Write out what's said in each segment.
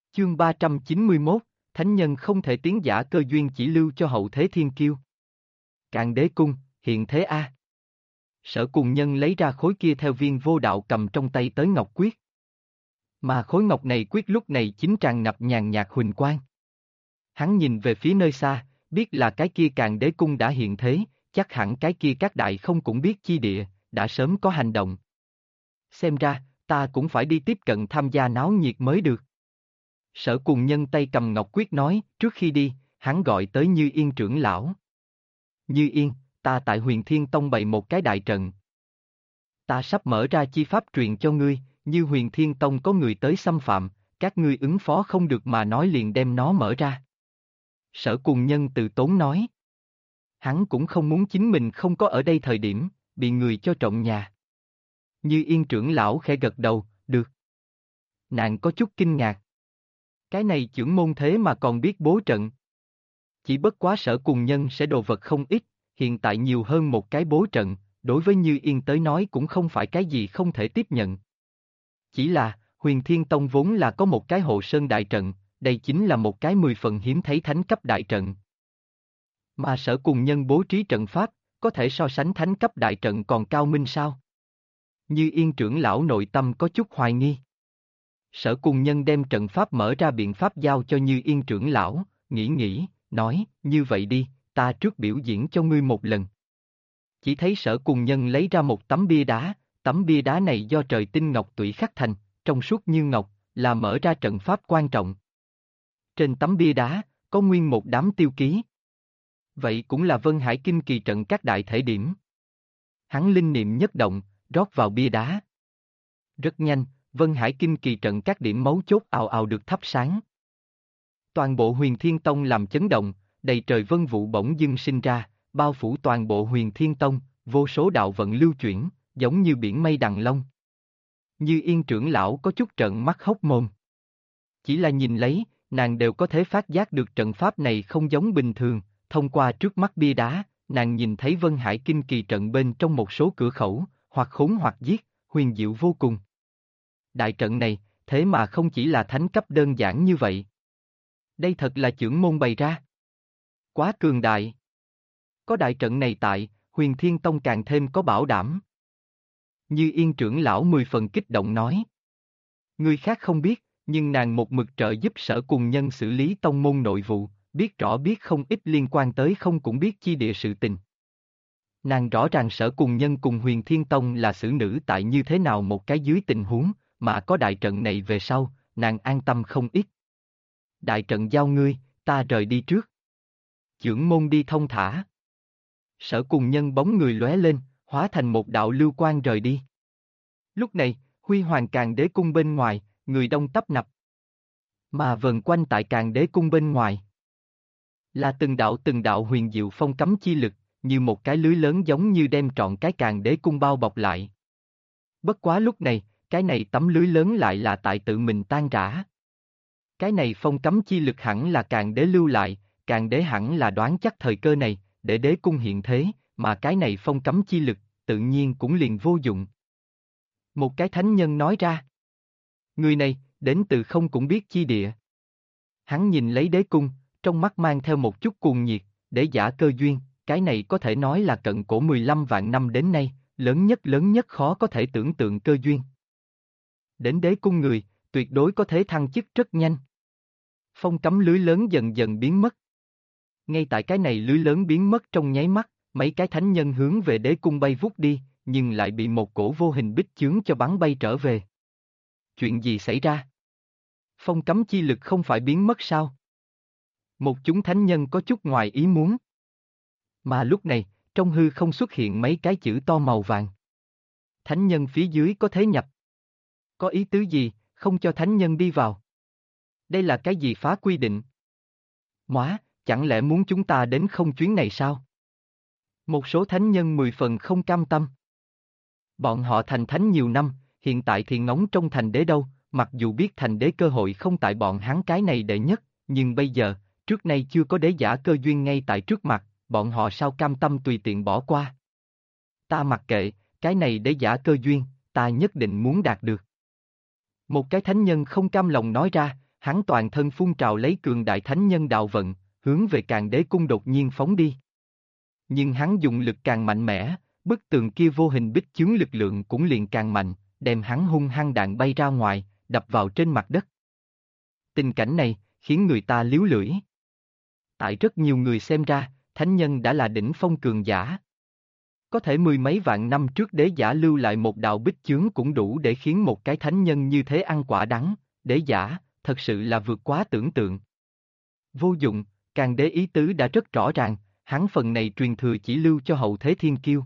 Chương 391, Thánh nhân không thể tiến giả cơ duyên chỉ lưu cho hậu thế thiên kiêu. Càn Đế Cung, hiện thế A. Sở Cùng Nhân lấy ra khối kia theo viên vô đạo cầm trong tay tới ngọc quyết. Mà khối ngọc này quyết lúc này chính tràn ngập nhàn nhạt huỳnh quang. Hắn nhìn về phía nơi xa, biết là cái kia Càn Đế Cung đã hiện thế, chắc hẳn cái kia các đại không cũng biết chi địa, đã sớm có hành động. Xem ra, ta cũng phải đi tiếp cận tham gia náo nhiệt mới được. Sở Cùng Nhân tay cầm ngọc quyết nói, trước khi đi, hắn gọi tới Như Yên trưởng lão. Như Yên, ta tại Huyền Thiên Tông bày một cái đại trận. Ta sắp mở ra chi pháp truyền cho ngươi, như Huyền Thiên Tông có người tới xâm phạm, các ngươi ứng phó không được mà nói liền đem nó mở ra. Sở Cùng Nhân từ tốn nói. Hắn cũng không muốn chính mình không có ở đây thời điểm, bị người cho trộm nhà. Như Yên trưởng lão khẽ gật đầu, được. Nàng có chút kinh ngạc. Cái này chưởng môn thế mà còn biết bố trận. Chỉ bất quá Sở Cùng Nhân sẽ đồ vật không ít, hiện tại nhiều hơn một cái bố trận, đối với Như Yên tới nói cũng không phải cái gì không thể tiếp nhận. Chỉ là, Huyền Thiên Tông vốn là có một cái hộ sơn đại trận, đây chính là một cái 10 phần hiếm thấy thánh cấp đại trận. Mà Sở Cùng Nhân bố trí trận pháp, có thể so sánh thánh cấp đại trận còn cao minh sao? Như Yên trưởng lão nội tâm có chút hoài nghi. Sở Cùng Nhân đem trận pháp mở ra biện pháp giao cho Như Yên trưởng lão, nghĩ, nói, như vậy đi, ta trước biểu diễn cho ngươi một lần. Chỉ thấy Sở Cùng Nhân lấy ra một tấm bia đá này do trời tinh ngọc tủy khắc thành, trong suốt như ngọc, là mở ra trận pháp quan trọng. Trên tấm bia đá, có nguyên một đám tiêu ký. Vậy cũng là Vân Hải Kinh kỳ trận các đại thể điểm. Hắn linh niệm nhất động, rót vào bia đá. Rất nhanh, Vân Hải Kinh kỳ trận các điểm mấu chốt ào ào được thắp sáng. Toàn bộ Huyền Thiên Tông làm chấn động, đầy trời vân vụ bỗng dưng sinh ra, bao phủ toàn bộ Huyền Thiên Tông, vô số đạo vận lưu chuyển, giống như biển mây đằng long. Như Yên trưởng lão có chút trợn mắt hốc mồm. Chỉ là nhìn lấy, nàng đều có thể phát giác được trận pháp này không giống bình thường, thông qua trước mắt bia đá, nàng nhìn thấy Vân Hải Kinh kỳ trận bên trong một số cửa khẩu, hoặc khốn hoặc giết, huyền diệu vô cùng. Đại trận này, thế mà không chỉ là thánh cấp đơn giản như vậy. Đây thật là chưởng môn bày ra. Quá cường đại. Có đại trận này tại, Huyền Thiên Tông càng thêm có bảo đảm. Như Yên trưởng lão 10 phần kích động nói. Người khác không biết, nhưng nàng một mực trợ giúp Sở Cùng Nhân xử lý tông môn nội vụ, biết rõ biết không ít liên quan tới không cũng biết chi địa sự tình. Nàng rõ ràng Sở Cùng Nhân cùng Huyền Thiên Tông là xử nữ tại như thế nào một cái dưới tình huống, mà có đại trận này về sau, nàng an tâm không ít. Đại trận giao ngươi, ta rời đi trước. Chưởng môn đi thông thả. Sở Cùng Nhân bóng người lóe lên, hóa thành một đạo lưu quang rời đi. Lúc này, Huy Hoàng Càn Đế Cung bên ngoài, người đông tấp nập. Mà vần quanh tại Càn Đế Cung bên ngoài là từng đạo huyền diệu phong cấm chi lực, như một cái lưới lớn giống như đem trọn cái Càn Đế Cung bao bọc lại. Bất quá lúc này, cái này tấm lưới lớn lại là tại tự mình tan rã. Cái này phong cấm chi lực hẳn là Càn Đế lưu lại, Càn Đế hẳn là đoán chắc thời cơ này, để đế cung hiện thế, mà cái này phong cấm chi lực, tự nhiên cũng liền vô dụng. Một cái thánh nhân nói ra. Người này, đến từ không cũng biết chi địa. Hắn nhìn lấy đế cung, trong mắt mang theo một chút cuồng nhiệt, để giả cơ duyên, cái này có thể nói là cận cổ 15 vạn năm đến nay, lớn nhất khó có thể tưởng tượng cơ duyên. Đến đế cung người, tuyệt đối có thể thăng chức rất nhanh. Phong cấm lưới lớn dần dần biến mất. Ngay tại cái này lưới lớn biến mất trong nháy mắt, mấy cái thánh nhân hướng về đế cung bay vút đi, nhưng lại bị một cổ vô hình bích chướng cho bắn bay trở về. Chuyện gì xảy ra? Phong cấm chi lực không phải biến mất sao? Một chúng thánh nhân có chút ngoài ý muốn. Mà lúc này, trong hư không xuất hiện mấy cái chữ to màu vàng. Thánh nhân phía dưới có thế nhập. Có ý tứ gì, không cho thánh nhân đi vào? Đây là cái gì phá quy định? Móa, chẳng lẽ muốn chúng ta đến không chuyến này sao? Một số thánh nhân 10 phần không cam tâm. Bọn họ thành thánh nhiều năm, hiện tại thì ngóng trong thành đế đâu, mặc dù biết thành đế cơ hội không tại bọn hắn cái này đệ nhất, nhưng bây giờ, trước nay chưa có đế giả cơ duyên ngay tại trước mặt, bọn họ sao cam tâm tùy tiện bỏ qua? Ta mặc kệ, cái này đế giả cơ duyên, ta nhất định muốn đạt được. Một cái thánh nhân không cam lòng nói ra, hắn toàn thân phun trào lấy cường đại thánh nhân đạo vận, hướng về Càn Đế Cung đột nhiên phóng đi. Nhưng hắn dùng lực càng mạnh mẽ, bức tường kia vô hình bích chướng lực lượng cũng liền càng mạnh, đem hắn hung hăng đạn bay ra ngoài, đập vào trên mặt đất. Tình cảnh này, khiến người ta líu lưỡi. Tại rất nhiều người xem ra, thánh nhân đã là đỉnh phong cường giả. Có thể mười mấy vạn năm trước đế giả lưu lại một đạo bích chướng cũng đủ để khiến một cái thánh nhân như thế ăn quả đắng, đế giả, thật sự là vượt quá tưởng tượng. Vô dụng, Càn Đế ý tứ đã rất rõ ràng, hắn phần này truyền thừa chỉ lưu cho hậu thế thiên kiêu.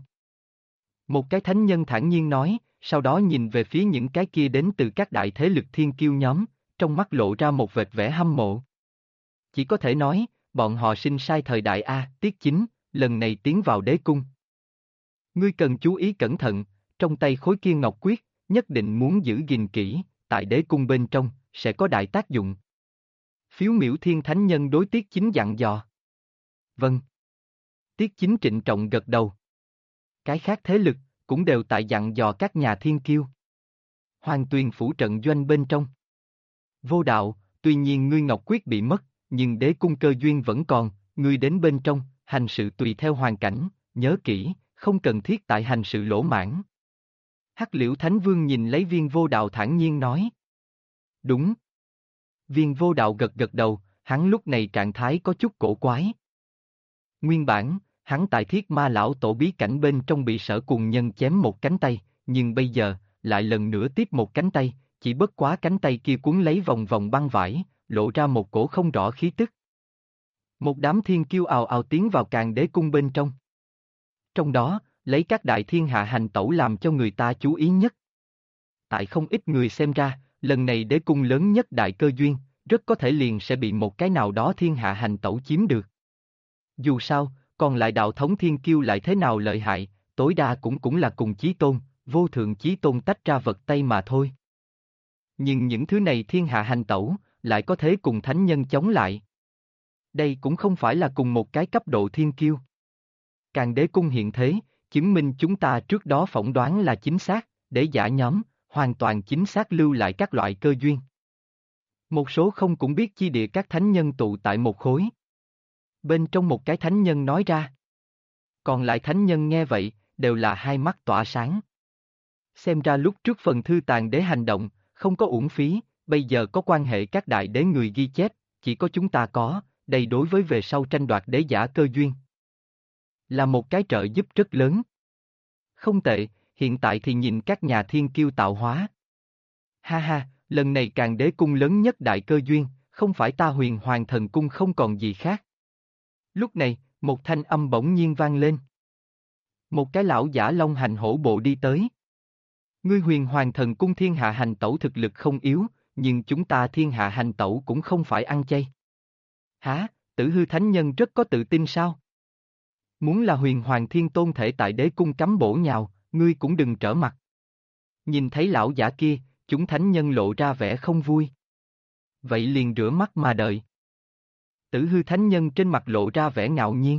Một cái thánh nhân thản nhiên nói, sau đó nhìn về phía những cái kia đến từ các đại thế lực thiên kiêu nhóm, trong mắt lộ ra một vệt vẻ hâm mộ. Chỉ có thể nói, bọn họ sinh sai thời đại A, Tiết Chính, lần này tiến vào đế cung. Ngươi cần chú ý cẩn thận, trong tay khối kia ngọc quyết, nhất định muốn giữ gìn kỹ, tại đế cung bên trong, sẽ có đại tác dụng. Phiếu miểu thiên thánh nhân đối Tiết Chính dặn dò. Vâng. Tiết Chính trịnh trọng gật đầu. Cái khác thế lực, cũng đều tại dặn dò các nhà thiên kiêu. Hoàng Tuyền phủ trận doanh bên trong. Vô đạo, tuy nhiên ngươi ngọc quyết bị mất, nhưng đế cung cơ duyên vẫn còn, ngươi đến bên trong, hành sự tùy theo hoàn cảnh, nhớ kỹ, không cần thiết tại hành sự lỗ mãn. Hắc Liễu Thánh Vương nhìn lấy Viên Vô Đạo thản nhiên nói. Đúng. Viên Vô Đạo gật gật đầu, hắn lúc này trạng thái có chút cổ quái. Nguyên bản, hắn tại Thiết Ma Lão Tổ bí cảnh bên trong bị Sở Cùng Nhân chém một cánh tay, nhưng bây giờ, lại lần nữa tiếp một cánh tay, chỉ bất quá cánh tay kia cuốn lấy vòng vòng băng vải, lộ ra một cổ không rõ khí tức. Một đám thiên kiêu ào ào tiến vào Càn Đế Cung bên trong. Trong đó, lấy các đại thiên hạ hành tẩu làm cho người ta chú ý nhất. Tại không ít người xem ra, lần này đế cung lớn nhất đại cơ duyên, rất có thể liền sẽ bị một cái nào đó thiên hạ hành tẩu chiếm được. Dù sao, còn lại đạo thống thiên kiêu lại thế nào lợi hại, tối đa cũng là cùng chí tôn, vô thượng chí tôn tách ra vật tay mà thôi. Nhưng những thứ này thiên hạ hành tẩu, lại có thể cùng thánh nhân chống lại. Đây cũng không phải là cùng một cái cấp độ thiên kiêu. Càn Đế Cung hiện thế, chứng minh chúng ta trước đó phỏng đoán là chính xác, để giả nhóm, hoàn toàn chính xác lưu lại các loại cơ duyên. Một số không cũng biết chi địa các thánh nhân tụ tại một khối. Bên trong một cái thánh nhân nói ra. Còn lại thánh nhân nghe vậy, đều là hai mắt tỏa sáng. Xem ra lúc trước phần thư tàn đế hành động, không có uổng phí, bây giờ có quan hệ các đại đế người ghi chép, chỉ có chúng ta có, đây đối với về sau tranh đoạt đế giả cơ duyên. Là một cái trợ giúp rất lớn. Không tệ, hiện tại thì nhìn các nhà thiên kiêu tạo hóa. Ha ha, lần này Càn Đế Cung lớn nhất đại cơ duyên, không phải ta Huyền Hoàng Thần Cung không còn gì khác. Lúc này, một thanh âm bỗng nhiên vang lên. Một cái lão giả long hành hổ bộ đi tới. Ngươi Huyền Hoàng Thần Cung thiên hạ hành tẩu thực lực không yếu, nhưng chúng ta thiên hạ hành tẩu cũng không phải ăn chay. Hả, Tử Hư Thánh Nhân rất có tự tin sao? Muốn là Huyền Hoàng Thiên Tôn thể tại đế cung cắm bổ nhào, ngươi cũng đừng trở mặt. Nhìn thấy lão giả kia, chúng thánh nhân lộ ra vẻ không vui. Vậy liền rửa mắt mà đợi. Tử Hư Thánh Nhân trên mặt lộ ra vẻ ngạo nhiên.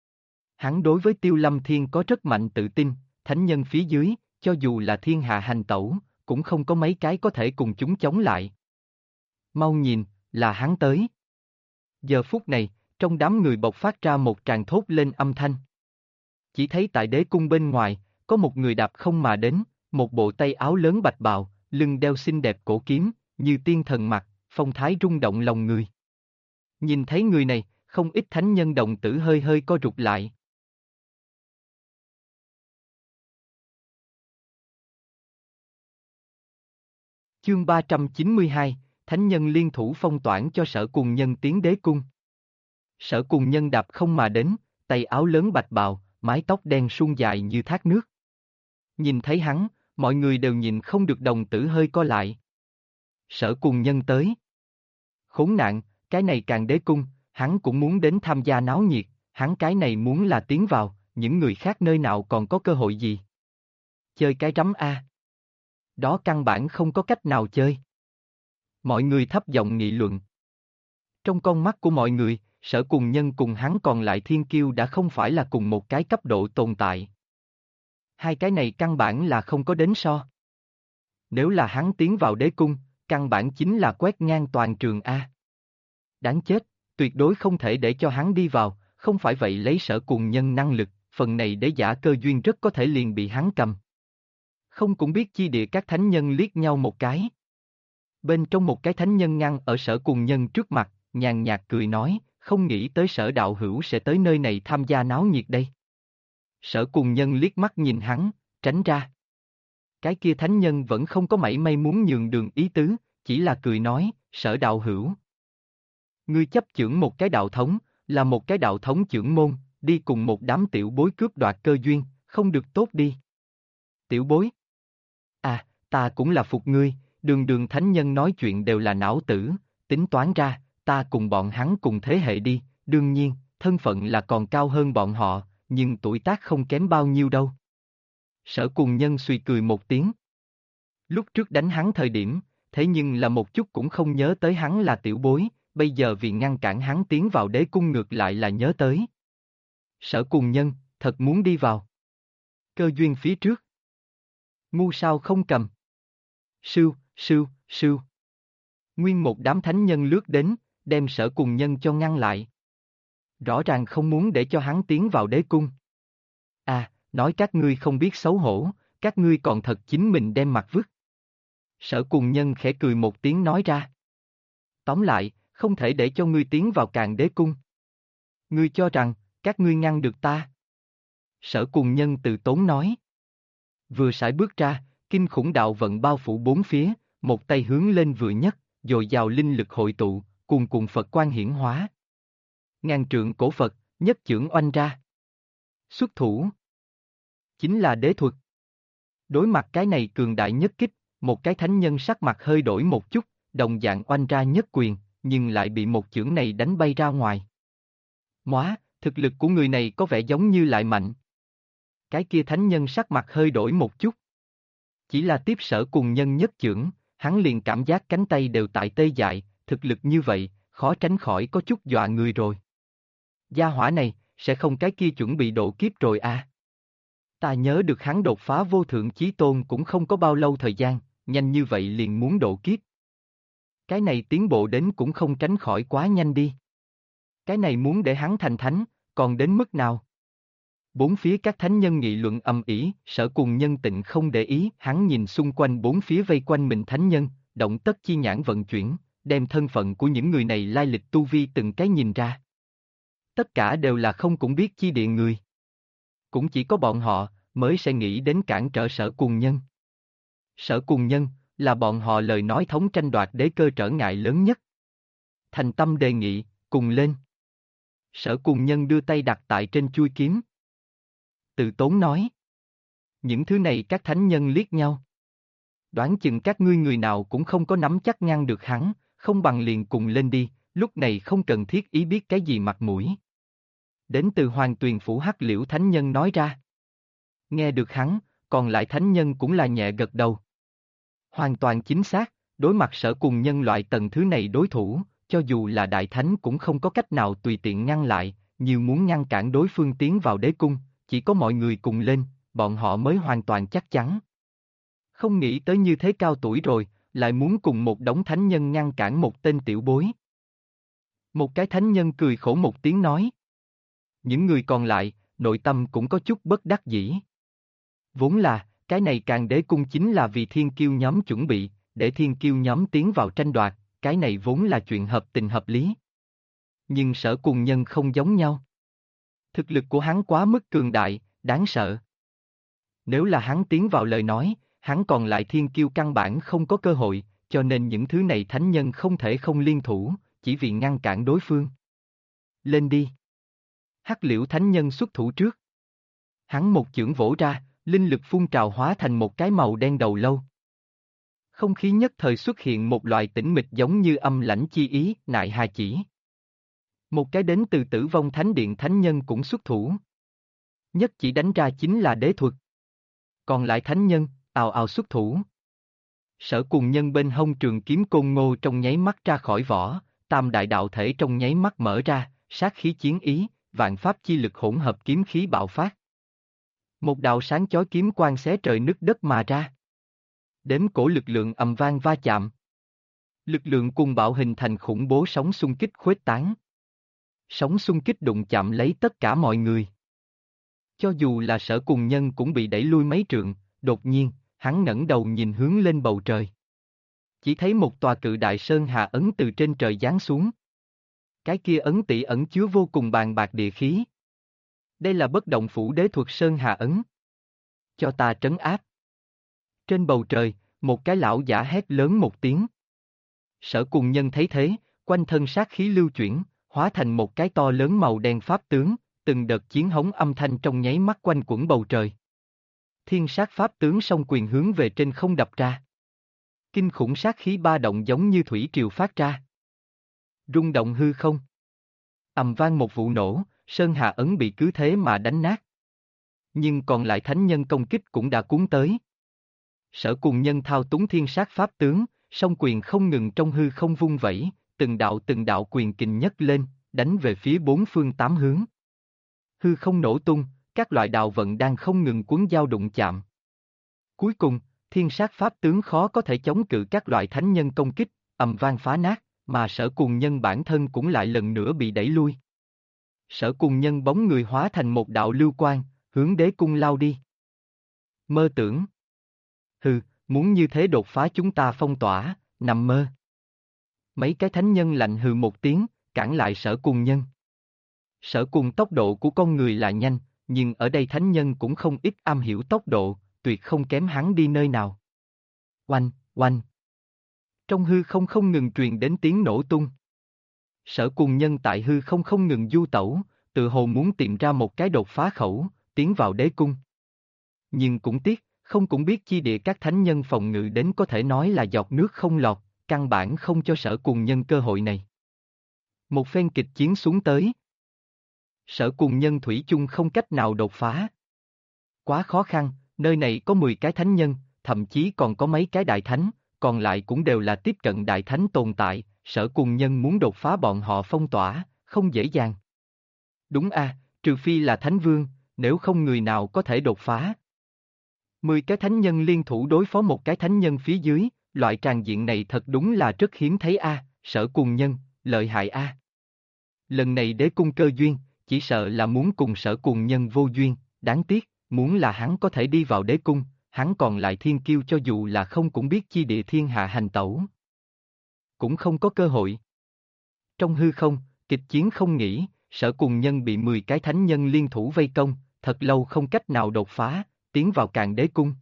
Hắn đối với Tiêu Lâm Thiên có rất mạnh tự tin, thánh nhân phía dưới, cho dù là thiên hạ hành tẩu, cũng không có mấy cái có thể cùng chúng chống lại. Mau nhìn, là hắn tới. Giờ phút này, trong đám người bộc phát ra một tràng thốt lên âm thanh. Chỉ thấy tại đế cung bên ngoài, có một người đạp không mà đến, một bộ tay áo lớn bạch bào, lưng đeo xinh đẹp cổ kiếm, như tiên thần mặt, phong thái rung động lòng người. Nhìn thấy người này, không ít thánh nhân đồng tử hơi hơi co rụt lại. Chương 392, Thánh nhân liên thủ phong toản cho Sở Cùng Nhân tiến đế cung. Sở Cùng Nhân đạp không mà đến, tay áo lớn bạch bào, mái tóc đen suôn dài như thác nước. Nhìn thấy hắn, mọi người đều nhìn không được đồng tử hơi co lại. Sở Cùng Nhân tới. Khốn nạn, cái này Càn Đế Cung, hắn cũng muốn đến tham gia náo nhiệt, hắn cái này muốn là tiến vào, những người khác nơi nào còn có cơ hội gì. Chơi cái rắm a. Đó căn bản không có cách nào chơi. Mọi người thấp giọng nghị luận. Trong con mắt của mọi người, Sở Cùng Nhân cùng hắn còn lại thiên kiêu đã không phải là cùng một cái cấp độ tồn tại. Hai cái này căn bản là không có đến so. Nếu là hắn tiến vào đế cung, căn bản chính là quét ngang toàn trường A. Đáng chết, tuyệt đối không thể để cho hắn đi vào, không phải vậy lấy Sở Cùng Nhân năng lực, phần này đế giả cơ duyên rất có thể liền bị hắn cầm. Không cũng biết chi địa các thánh nhân liếc nhau một cái. Bên trong một cái thánh nhân ngăn ở Sở Cùng Nhân trước mặt, nhàn nhạt cười nói, không nghĩ tới Sở đạo hữu sẽ tới nơi này tham gia náo nhiệt đây. Sở Cùng Nhân liếc mắt nhìn hắn, tránh ra. Cái kia thánh nhân vẫn không có mảy may muốn nhường đường ý tứ, chỉ là cười nói, Sở đạo hữu. Ngươi chấp chưởng một cái đạo thống, là một cái đạo thống chưởng môn, đi cùng một đám tiểu bối cướp đoạt cơ duyên, không được tốt đi. Tiểu bối? À, ta cũng là phục ngươi, đường đường thánh nhân nói chuyện đều là não tử, tính toán ra, ta cùng bọn hắn cùng thế hệ đi, đương nhiên, thân phận là còn cao hơn bọn họ, nhưng tuổi tác không kém bao nhiêu đâu. Sở Cùng Nhân suy cười một tiếng. Lúc trước đánh hắn thời điểm, thế nhưng là một chút cũng không nhớ tới hắn là tiểu bối, bây giờ vì ngăn cản hắn tiến vào đế cung ngược lại là nhớ tới. Sở Cùng Nhân, thật muốn đi vào. Cơ duyên phía trước. Ngu sao không cầm. Sưu, sưu, sưu. Nguyên một đám thánh nhân lướt đến, đem Sở Cùng Nhân cho ngăn lại. Rõ ràng không muốn để cho hắn tiến vào đế cung. À, nói các ngươi không biết xấu hổ, các ngươi còn thật chính mình đem mặt vứt. Sở Cùng Nhân khẽ cười một tiếng nói ra. Tóm lại, không thể để cho ngươi tiến vào Càn Đế cung. Ngươi cho rằng, các ngươi ngăn được ta. Sở Cùng Nhân từ tốn nói. Vừa sải bước ra, kinh khủng đạo vận bao phủ bốn phía, một tay hướng lên vừa nhấc, dồi dào linh lực hội tụ, cuồn cuộn Phật quan hiển hóa. Ngàn trượng cổ Phật, nhất chưởng oanh ra. Xuất thủ. Chính là đế thuật. Đối mặt cái này cường đại nhất kích, một cái thánh nhân sắc mặt hơi đổi một chút, đồng dạng oanh ra nhất quyền, nhưng lại bị một chưởng này đánh bay ra ngoài. Móa, thực lực của người này có vẻ giống như lại mạnh. Cái kia thánh nhân sắc mặt hơi đổi một chút. Chỉ là tiếp Sở Cùng Nhân nhất chưởng, hắn liền cảm giác cánh tay đều tại tê dại, thực lực như vậy, khó tránh khỏi có chút dọa người rồi. Gia hỏa này, sẽ không cái kia chuẩn bị độ kiếp rồi à? Ta nhớ được hắn đột phá vô thượng chí tôn cũng không có bao lâu thời gian, nhanh như vậy liền muốn độ kiếp. Cái này tiến bộ đến cũng không tránh khỏi quá nhanh đi. Cái này muốn để hắn thành thánh, còn đến mức nào? Bốn phía các thánh nhân nghị luận ầm ĩ, Sở Cùng Nhân tịnh không để ý, hắn nhìn xung quanh bốn phía vây quanh mình thánh nhân, động tất chi nhãn vận chuyển, đem thân phận của những người này lai lịch tu vi từng cái nhìn ra. Tất cả đều là không cũng biết chi địa người. Cũng chỉ có bọn họ, mới sẽ nghĩ đến cản trở Sở Cùng Nhân. Sở Cùng Nhân, là bọn họ lời nói thống tranh đoạt đế cơ trở ngại lớn nhất. Thành tâm đề nghị, cùng lên. Sở Cùng Nhân đưa tay đặt tại trên chuôi kiếm. Từ tốn nói. Những thứ này các thánh nhân liếc nhau. Đoán chừng các ngươi người nào cũng không có nắm chắc ngăn được hắn, không bằng liền cùng lên đi, lúc này không cần thiết ý biết cái gì mặt mũi. Đến từ Hoàng Tuyền Phủ Hắc Liễu thánh nhân nói ra. Nghe được hắn, còn lại thánh nhân cũng là nhẹ gật đầu. Hoàn toàn chính xác, đối mặt Sở Cùng Nhân loại tầng thứ này đối thủ, cho dù là đại thánh cũng không có cách nào tùy tiện ngăn lại, nhiều muốn ngăn cản đối phương tiến vào đế cung, chỉ có mọi người cùng lên, bọn họ mới hoàn toàn chắc chắn. Không nghĩ tới như thế cao tuổi rồi, lại muốn cùng một đống thánh nhân ngăn cản một tên tiểu bối. Một cái thánh nhân cười khổ một tiếng nói. Những người còn lại, nội tâm cũng có chút bất đắc dĩ. Vốn là, cái này Càn Đế cung chính là vì thiên kiêu nhóm chuẩn bị, để thiên kiêu nhóm tiến vào tranh đoạt, cái này vốn là chuyện hợp tình hợp lý. Nhưng Sở Cùng Nhân không giống nhau. Thực lực của hắn quá mức cường đại, đáng sợ. Nếu là hắn tiến vào lời nói, hắn còn lại thiên kiêu căn bản không có cơ hội, cho nên những thứ này thánh nhân không thể không liên thủ, chỉ vì ngăn cản đối phương. Lên đi. Hắc Liễu thánh nhân xuất thủ trước. Hắn một chưởng vỗ ra, linh lực phun trào hóa thành một cái màu đen đầu lâu. Không khí nhất thời xuất hiện một loại tĩnh mịch giống như âm lãnh chi ý, nại hà chỉ. Một cái đến từ Tử Vong Thánh Điện thánh nhân cũng xuất thủ. Nhất chỉ đánh ra chính là đế thuật. Còn lại thánh nhân, ào ào xuất thủ. Sở Cùng Nhân bên hông trường kiếm côn ngô trong nháy mắt ra khỏi vỏ, tam đại đạo thể trong nháy mắt mở ra, sát khí chiến ý, vạn pháp chi lực hỗn hợp kiếm khí bạo phát. Một đạo sáng chói kiếm quang xé trời nứt đất mà ra. Đếm cổ lực lượng ầm vang va chạm. Lực lượng cuồng bạo hình thành khủng bố sóng xung kích khuếch tán. Sóng xung kích đụng chạm lấy tất cả mọi người. Cho dù là Sở Cùng Nhân cũng bị đẩy lui mấy trượng, đột nhiên, hắn ngẩng đầu nhìn hướng lên bầu trời. Chỉ thấy một tòa cự đại sơn hà ấn từ trên trời giáng xuống. Cái kia ấn tỷ ẩn chứa vô cùng bàng bạc địa khí. Đây là bất động phủ đế thuật sơn hà ấn. Cho ta trấn áp. Trên bầu trời, một cái lão giả hét lớn một tiếng. Sở Cùng Nhân thấy thế, quanh thân sát khí lưu chuyển, hóa thành một cái to lớn màu đen pháp tướng, từng đợt chiến hống âm thanh trong nháy mắt quanh quẩn bầu trời. Thiên sát pháp tướng song quyền hướng về trên không đập ra. Kinh khủng sát khí ba động giống như thủy triều phát ra. Rung động hư không. Ầm vang một vụ nổ, sơn hà ấn bị cứ thế mà đánh nát. Nhưng còn lại thánh nhân công kích cũng đã cuốn tới. Sở Cùng Nhân thao túng thiên sát pháp tướng, song quyền không ngừng trong hư không vung vẩy, từng đạo quyền kình nhấc lên, đánh về phía bốn phương tám hướng. Hư không nổ tung, các loại đạo vận đang không ngừng cuốn giao đụng chạm. Cuối cùng, thiên sát pháp tướng khó có thể chống cự các loại thánh nhân công kích, ầm vang phá nát, mà Sở Cùng Nhân bản thân cũng lại lần nữa bị đẩy lui. Sở Cùng Nhân bóng người hóa thành một đạo lưu quang, hướng đế cung lao đi. Mơ tưởng. Hừ, muốn như thế đột phá chúng ta phong tỏa, nằm mơ. Mấy cái thánh nhân lạnh hừ một tiếng, cản lại Sở Cùng Nhân. Sở Cùng tốc độ của con người là nhanh, nhưng ở đây thánh nhân cũng không ít am hiểu tốc độ, tuyệt không kém hắn đi nơi nào. Oanh, oanh. Trong hư không không ngừng truyền đến tiếng nổ tung. Sở Cùng Nhân tại hư không không ngừng du tẩu, tự hồ muốn tìm ra một cái đột phá khẩu, tiến vào đế cung. Nhưng cũng tiếc, không cũng biết chi địa các thánh nhân phòng ngự đến có thể nói là giọt nước không lọt, căn bản không cho Sở Cùng Nhân cơ hội này. Một phen kịch chiến xuống tới. Sở Cùng Nhân thủy chung không cách nào đột phá. Quá khó khăn, nơi này có 10 cái thánh nhân, thậm chí còn có mấy cái đại thánh, còn lại cũng đều là tiếp cận đại thánh tồn tại, Sở Cùng Nhân muốn đột phá bọn họ phong tỏa, không dễ dàng. Đúng a, trừ phi là thánh vương, nếu không người nào có thể đột phá. 10 cái thánh nhân liên thủ đối phó một cái thánh nhân phía dưới, loại tràng diện này thật đúng là rất hiếm thấy a, Sở Cùng Nhân, lợi hại a. Lần này đế cung cơ duyên, chỉ sợ là muốn cùng Sở Cùng Nhân vô duyên, đáng tiếc, muốn là hắn có thể đi vào đế cung, hắn còn lại thiên kiêu cho dù là không cũng biết chi địa thiên hạ hành tẩu. Cũng không có cơ hội. Trong hư không, kịch chiến không nghỉ, Sở Cùng Nhân bị 10 cái thánh nhân liên thủ vây công, thật lâu không cách nào đột phá, tiến vào Càn Đế Cung.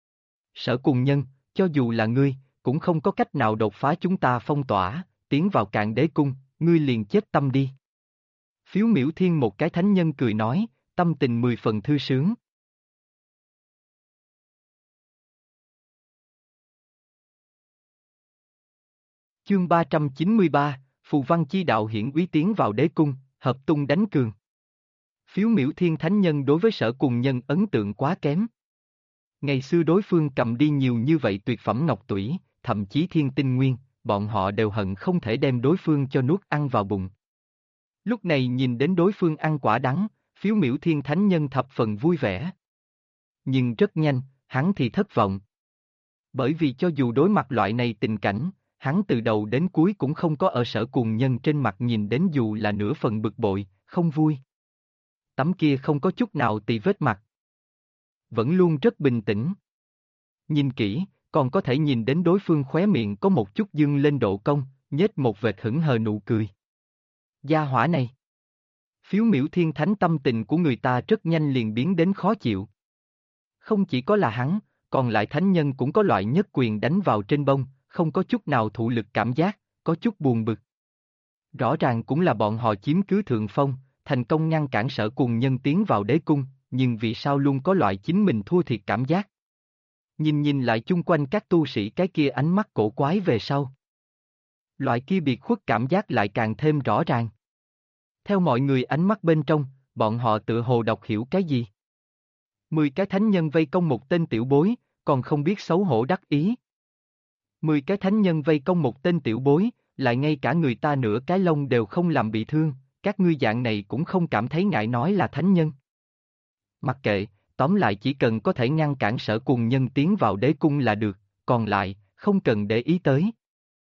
Sở Cùng Nhân, cho dù là ngươi, cũng không có cách nào đột phá chúng ta phong tỏa, tiến vào Càn Đế Cung, ngươi liền chết tâm đi. Phiếu Miểu Thiên một cái thánh nhân cười nói, tâm tình 10 phần thư sướng. Chương 393, Phù Văn Chi Đạo hiển úy tiến vào đế cung, hợp tung đánh cường. Phiếu Miểu Thiên thánh nhân đối với Sở Cùng Nhân ấn tượng quá kém. Ngày xưa đối phương cầm đi nhiều như vậy tuyệt phẩm ngọc tủy, thậm chí thiên tinh nguyên, bọn họ đều hận không thể đem đối phương cho nuốt ăn vào bụng. Lúc này nhìn đến đối phương ăn quả đắng, Phiếu Miểu Thiên thánh nhân thập phần vui vẻ. Nhưng rất nhanh, hắn thì thất vọng. Bởi vì cho dù đối mặt loại này tình cảnh, hắn từ đầu đến cuối cũng không có ở Sở Cùng Nhân trên mặt nhìn đến dù là nửa phần bực bội, không vui. Tấm kia không có chút nào tì vết mặt. Vẫn luôn rất bình tĩnh. Nhìn kỹ, còn có thể nhìn đến đối phương khóe miệng có một chút dương lên độ cong, nhếch một vệt hững hờ nụ cười. Gia hỏa này. Phiếu Miểu Thiên thánh tâm tình của người ta rất nhanh liền biến đến khó chịu. Không chỉ có là hắn, còn lại thánh nhân cũng có loại nhất quyền đánh vào trên bông, không có chút nào thụ lực cảm giác, có chút buồn bực. Rõ ràng cũng là bọn họ chiếm cứ thượng phong, thành công ngăn cản Sở Cùng Nhân tiến vào đế cung, nhưng vì sao luôn có loại chính mình thua thiệt cảm giác. Nhìn lại chung quanh các tu sĩ cái kia ánh mắt cổ quái về sau. Loại kia biệt khuất cảm giác lại càng thêm rõ ràng. Theo mọi người ánh mắt bên trong, bọn họ tự hồ đọc hiểu cái gì. 10 cái thánh nhân vây công một tên tiểu bối, còn không biết xấu hổ đắc ý. 10 cái thánh nhân vây công một tên tiểu bối, lại ngay cả người ta nửa cái lông đều không làm bị thương, các ngươi dạng này cũng không cảm thấy ngại nói là thánh nhân. Mặc kệ, tóm lại chỉ cần có thể ngăn cản Sở Cùng Nhân tiến vào đế cung là được, còn lại, không cần để ý tới.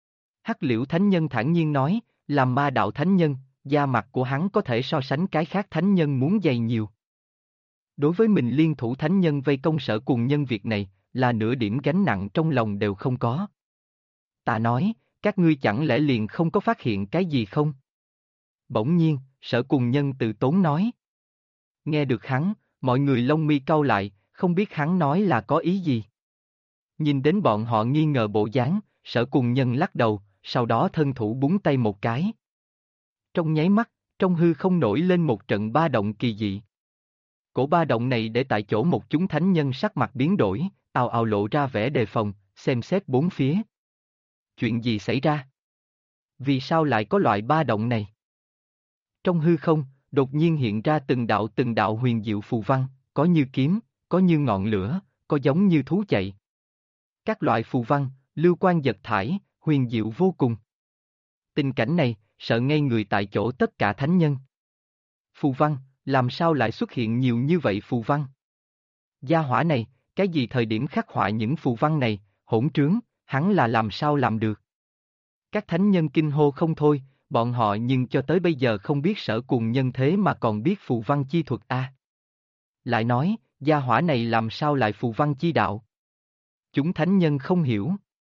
Hắc Liễu Thánh Nhân thản nhiên nói, làm ma đạo thánh nhân, da mặt của hắn có thể so sánh cái khác thánh nhân muốn dày nhiều. Đối với mình liên thủ thánh nhân vây công Sở Cùng Nhân việc này, là nửa điểm gánh nặng trong lòng đều không có. Ta nói, các ngươi chẳng lẽ liền không có phát hiện cái gì không? Bỗng nhiên, Sở Cùng Nhân từ tốn nói. Nghe được hắn, mọi người lông mi cau lại, không biết hắn nói là có ý gì. Nhìn đến bọn họ nghi ngờ bộ dáng, Sở Cùng Nhân lắc đầu, sau đó thân thủ búng tay một cái. Trong nháy mắt, trong hư không nổi lên một trận ba động kỳ dị. Cổ ba động này để tại chỗ một chúng thánh nhân sắc mặt biến đổi, ào ào lộ ra vẻ đề phòng, xem xét bốn phía. Chuyện gì xảy ra? Vì sao lại có loại ba động này? Trong hư không, đột nhiên hiện ra từng đạo huyền diệu phù văn, có như kiếm, có như ngọn lửa, có giống như thú chạy. Các loại phù văn, lưu quang giật thải, huyền diệu vô cùng. Tình cảnh này, sợ ngây người tại chỗ tất cả thánh nhân. Phù văn, làm sao lại xuất hiện nhiều như vậy phù văn? Gia hỏa này, cái gì thời điểm khắc họa những phù văn này, hỗn trướng, hắn là làm sao làm được? Các thánh nhân kinh hô không thôi, bọn họ nhưng cho tới bây giờ không biết Sở Cùng Nhân thế mà còn biết phù văn chi thuật a. Lại nói, gia hỏa này làm sao lại phù văn chi đạo? Chúng thánh nhân không hiểu.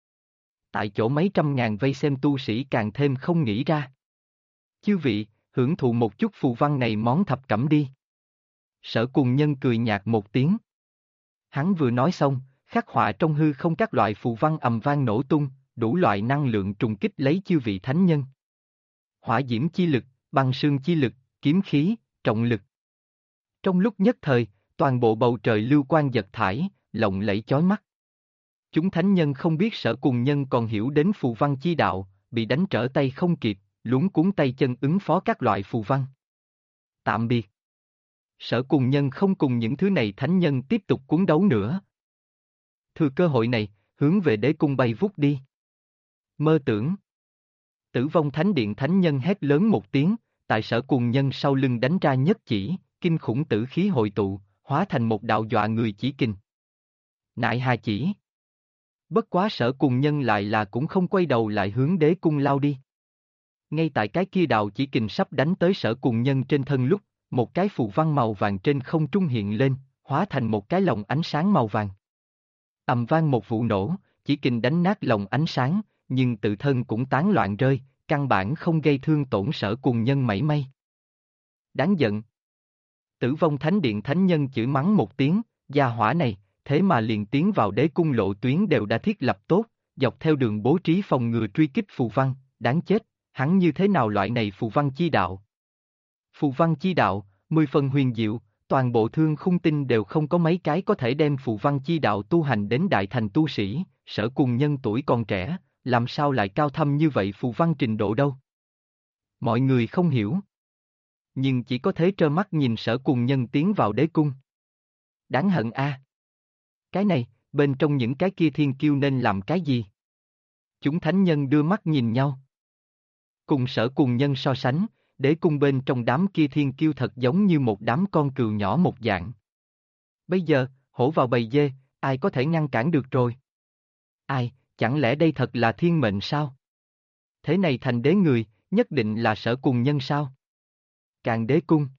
Tại chỗ mấy trăm ngàn vây xem tu sĩ càng thêm không nghĩ ra. Chư vị, hưởng thụ một chút phù văn này món thập cẩm đi. Sở Cùng Nhân cười nhạt một tiếng. Hắn vừa nói xong, khắc họa trong hư không các loại phù văn ầm vang nổ tung, đủ loại năng lượng trùng kích lấy chư vị thánh nhân. Hỏa diễm chi lực, băng sương chi lực, kiếm khí, trọng lực. Trong lúc nhất thời, toàn bộ bầu trời lưu quang giật thải, lộng lẫy chói mắt. Chúng thánh nhân không biết Sở Cùng Nhân còn hiểu đến phù văn chi đạo, bị đánh trở tay không kịp, luống cuống tay chân ứng phó các loại phù văn. Tạm biệt. Sở Cùng Nhân không cùng những thứ này thánh nhân tiếp tục cuốn đấu nữa. Thừa cơ hội này, hướng về đế cung bay vút đi. Mơ tưởng. Tử Vong Thánh Điện thánh nhân hét lớn một tiếng, tại Sở Cùng Nhân sau lưng đánh ra nhất chỉ, kinh khủng tử khí hội tụ, hóa thành một đạo dọa người chỉ kình. Nại hà chỉ. Bất quá Sở Cùng Nhân lại là cũng không quay đầu lại hướng đế cung lao đi. Ngay tại cái kia đạo chỉ kình sắp đánh tới Sở Cùng Nhân trên thân lúc, một cái phù văn màu vàng trên không trung hiện lên, hóa thành một cái lồng ánh sáng màu vàng. Ầm vang một vụ nổ, chỉ kình đánh nát lồng ánh sáng, nhưng tự thân cũng tán loạn rơi, căn bản không gây thương tổn Sở Cùng Nhân mảy may. Đáng giận. Tử Vong Thánh Điện thánh nhân chửi mắng một tiếng, gia hỏa này, thế mà liền tiến vào đế cung lộ tuyến đều đã thiết lập tốt, dọc theo đường bố trí phòng ngừa truy kích phù văn, đáng chết, hắn như thế nào loại này phù văn chi đạo? Phù văn chi đạo, 10 phần huyền diệu, toàn bộ thương khung tinh đều không có mấy cái có thể đem phù văn chi đạo tu hành đến đại thành tu sĩ, Sở Cùng Nhân tuổi còn trẻ, làm sao lại cao thâm như vậy phù văn trình độ đâu? Mọi người không hiểu. Nhưng chỉ có thế trơ mắt nhìn Sở Cùng Nhân tiến vào đế cung. Đáng hận a. Cái này, bên trong những cái kia thiên kiêu nên làm cái gì? Chúng thánh nhân đưa mắt nhìn nhau. Cùng Sở Cùng Nhân so sánh, đế cung bên trong đám kia thiên kiêu thật giống như một đám con cừu nhỏ một dạng. Bây giờ, hổ vào bầy dê, ai có thể ngăn cản được rồi? Ai, chẳng lẽ đây thật là thiên mệnh sao? Thế này thành đế người, nhất định là Sở Cùng Nhân sao? Càng đế cung.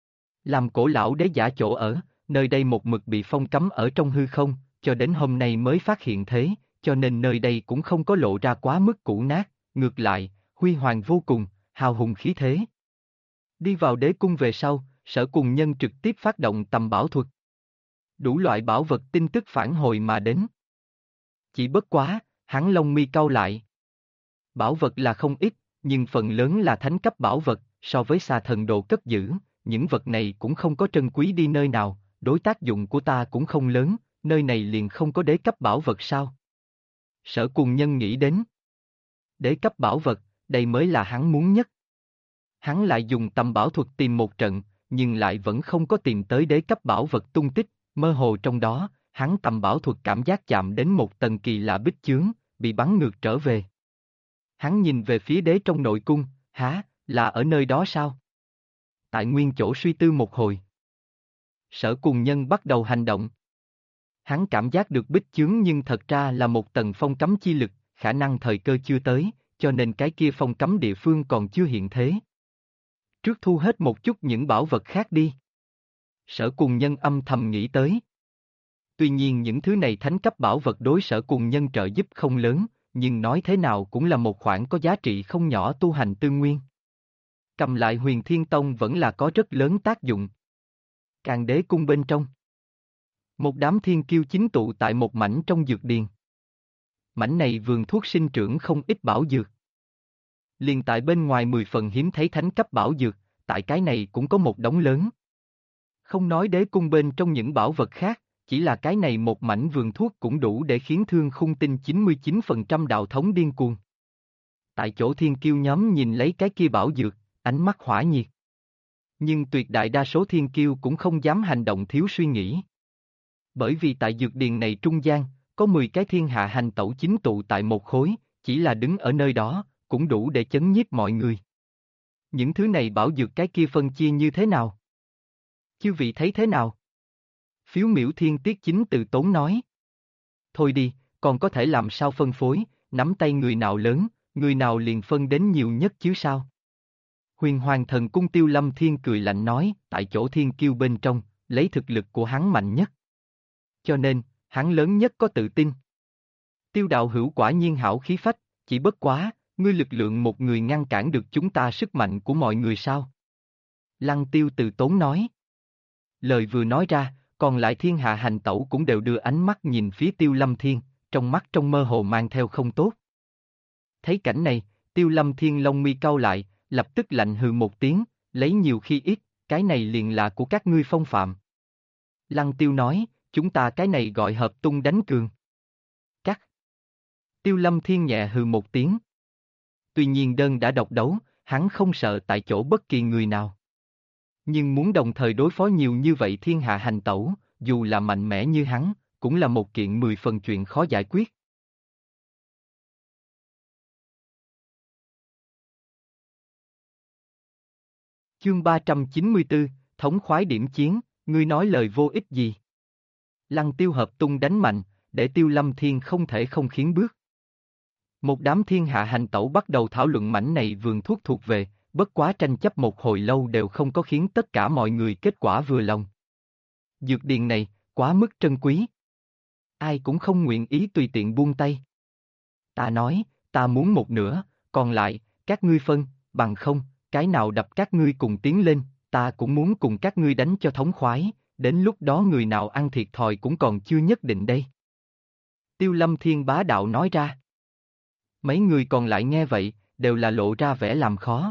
Làm cổ lão đế giả chỗ ở, nơi đây một mực bị phong cấm ở trong hư không, cho đến hôm nay mới phát hiện thế, cho nên nơi đây cũng không có lộ ra quá mức cũ nát, ngược lại, huy hoàng vô cùng, hào hùng khí thế. Đi vào đế cung về sau, Sở Cùng Nhân trực tiếp phát động tầm bảo thuật. Đủ loại bảo vật tin tức phản hồi mà đến. Chỉ bất quá, hắn lông mi cau lại. Bảo vật là không ít, nhưng phần lớn là thánh cấp bảo vật, so với xà thần đồ cất giữ, những vật này cũng không có trân quý đi nơi nào, đối tác dụng của ta cũng không lớn, nơi này liền không có đế cấp bảo vật sao? Sở Cùng Nhân nghĩ đến. Đế cấp bảo vật, đây mới là hắn muốn nhất. Hắn lại dùng tầm bảo thuật tìm một trận, nhưng lại vẫn không có tìm tới đế cấp bảo vật tung tích, mơ hồ trong đó, hắn tầm bảo thuật cảm giác chạm đến một tầng kỳ lạ bích chướng, bị bắn ngược trở về. Hắn nhìn về phía đế trong nội cung, há, là ở nơi đó sao? Tại nguyên chỗ suy tư một hồi. Sở Cùng Nhân bắt đầu hành động. Hắn cảm giác được bích chướng nhưng thật ra là một tầng phong cấm chi lực, khả năng thời cơ chưa tới, cho nên cái kia phong cấm địa phương còn chưa hiện thế. Trước thu hết một chút những bảo vật khác đi. Sở Cùng Nhân âm thầm nghĩ tới. Tuy nhiên những thứ này thánh cấp bảo vật đối Sở Cùng Nhân trợ giúp không lớn, nhưng nói thế nào cũng là một khoản có giá trị không nhỏ tu hành tư nguyên. Cầm lại Huyền Thiên Tông vẫn là có rất lớn tác dụng. Càng đế cung bên trong. Một đám thiên kiêu chính tụ tại một mảnh trong dược điền. Mảnh này vườn thuốc sinh trưởng không ít bảo dược. Liền tại bên ngoài 10 phần hiếm thấy thánh cấp bảo dược, tại cái này cũng có một đống lớn. Không nói đế cung bên trong những bảo vật khác, chỉ là cái này một mảnh vườn thuốc cũng đủ để khiến Thương Khung Tinh 99% đạo thống điên cuồng. Tại chỗ thiên kiêu nhóm nhìn lấy cái kia bảo dược, ánh mắt hỏa nhiệt. Nhưng tuyệt đại đa số thiên kiêu cũng không dám hành động thiếu suy nghĩ. Bởi vì tại dược điền này trung gian, có 10 cái thiên hạ hành tẩu chính tụ tại một khối, chỉ là đứng ở nơi đó, cũng đủ để chấn nhiếp mọi người. Những thứ này bảo dược cái kia phân chia như thế nào? Chư vị thấy thế nào? Phiếu miểu thiên tiết chính từ tốn nói. Thôi đi, còn có thể làm sao phân phối, nắm tay người nào lớn, người nào liền phân đến nhiều nhất chứ sao? Huyền Hoàng Thần Cung Tiêu Lâm Thiên cười lạnh nói, tại chỗ thiên kiêu bên trong, lấy thực lực của hắn mạnh nhất. Cho nên, hắn lớn nhất có tự tin. Tiêu đạo hữu quả nhiên hảo khí phách, chỉ bất quá, ngươi lực lượng một người ngăn cản được chúng ta sức mạnh của mọi người sao? Lăng Tiêu từ tốn nói. Lời vừa nói ra, còn lại thiên hạ hành tẩu cũng đều đưa ánh mắt nhìn phía Tiêu Lâm Thiên, trong mắt trong mơ hồ mang theo không tốt. Thấy cảnh này, Tiêu Lâm Thiên lông mi cau lại, lập tức lạnh hừ một tiếng, lấy nhiều khi ít, cái này liền là của các ngươi phong phạm. Lăng Tiêu nói, chúng ta cái này gọi hợp tung đánh cường. Cắt. Tiêu Lâm Thiên nhẹ hừ một tiếng. Tuy nhiên đơn đã độc đấu, hắn không sợ tại chỗ bất kỳ người nào. Nhưng muốn đồng thời đối phó nhiều như vậy thiên hạ hành tẩu, dù là mạnh mẽ như hắn, cũng là một kiện 10 phần chuyện khó giải quyết. Chương 394, thống khoái điểm chiến, ngươi nói lời vô ích gì? Lăng Tiêu hợp tung đánh mạnh, để Tiêu Lâm Thiên không thể không khiến bước. Một đám thiên hạ hành tẩu bắt đầu thảo luận mảnh này vườn thuốc thuộc về, bất quá tranh chấp một hồi lâu đều không có khiến tất cả mọi người kết quả vừa lòng. Dược điền này, quá mức trân quý. Ai cũng không nguyện ý tùy tiện buông tay. Ta nói, ta muốn một nửa, còn lại, các ngươi phân, bằng không, cái nào đập các ngươi cùng tiến lên, ta cũng muốn cùng các ngươi đánh cho thống khoái, đến lúc đó người nào ăn thiệt thòi cũng còn chưa nhất định đây. Tiêu Lâm Thiên bá đạo nói ra. Mấy người còn lại nghe vậy, đều là lộ ra vẻ làm khó.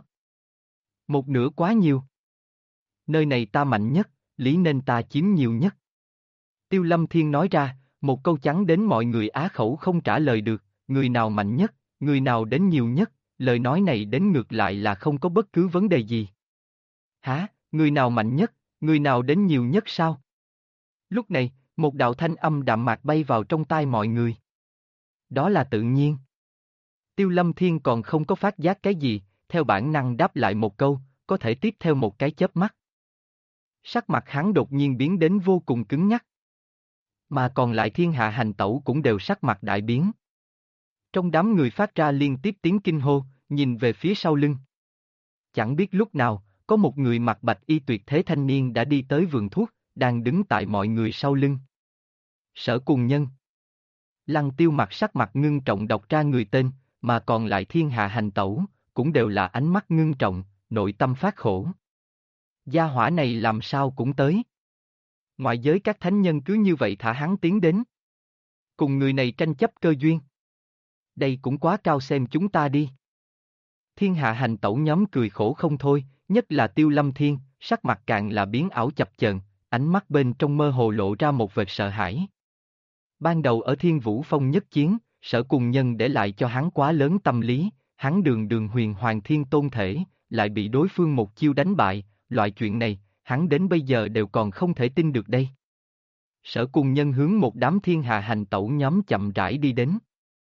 Một nửa quá nhiều. Nơi này ta mạnh nhất, lý nên ta chiếm nhiều nhất. Tiêu Lâm Thiên nói ra, một câu trắng đến mọi người á khẩu không trả lời được, người nào mạnh nhất, người nào đến nhiều nhất, lời nói này đến ngược lại là không có bất cứ vấn đề gì. Hả, người nào mạnh nhất, người nào đến nhiều nhất sao? Lúc này, một đạo thanh âm đạm mạc bay vào trong tai mọi người. Đó là tự nhiên. Tiêu Lâm Thiên còn không có phát giác cái gì, theo bản năng đáp lại một câu, có thể tiếp theo một cái chớp mắt. Sắc mặt hắn đột nhiên biến đến vô cùng cứng nhắc. Mà còn lại thiên hạ hành tẩu cũng đều sắc mặt đại biến. Trong đám người phát ra liên tiếp tiếng kinh hô, nhìn về phía sau lưng. Chẳng biết lúc nào, có một người mặc bạch y tuyệt thế thanh niên đã đi tới vườn thuốc, đang đứng tại mọi người sau lưng. Sở Cùng Nhân. Lăng Tiêu mặt sắc mặt ngưng trọng đọc ra người tên, mà còn lại thiên hạ hành tẩu, cũng đều là ánh mắt ngưng trọng, nội tâm phát khổ. Gia hỏa này làm sao cũng tới. Ngoại giới các thánh nhân cứ như vậy thả hắn tiến đến. Cùng người này tranh chấp cơ duyên. Đây cũng quá cao xem chúng ta đi. Thiên hạ hành tẩu nhóm cười khổ không thôi, nhất là Tiêu Lâm Thiên, sắc mặt càng là biến ảo chập chờn, ánh mắt bên trong mơ hồ lộ ra một vệt sợ hãi. Ban đầu ở Thiên Vũ Phong nhất chiến, Sở Cùng Nhân để lại cho hắn quá lớn tâm lý, hắn đường đường huyền hoàng thiên tôn thể, lại bị đối phương một chiêu đánh bại, loại chuyện này, hắn đến bây giờ đều còn không thể tin được đây. Sở Cùng Nhân hướng một đám thiên hạ hành tẩu nhóm chậm rãi đi đến.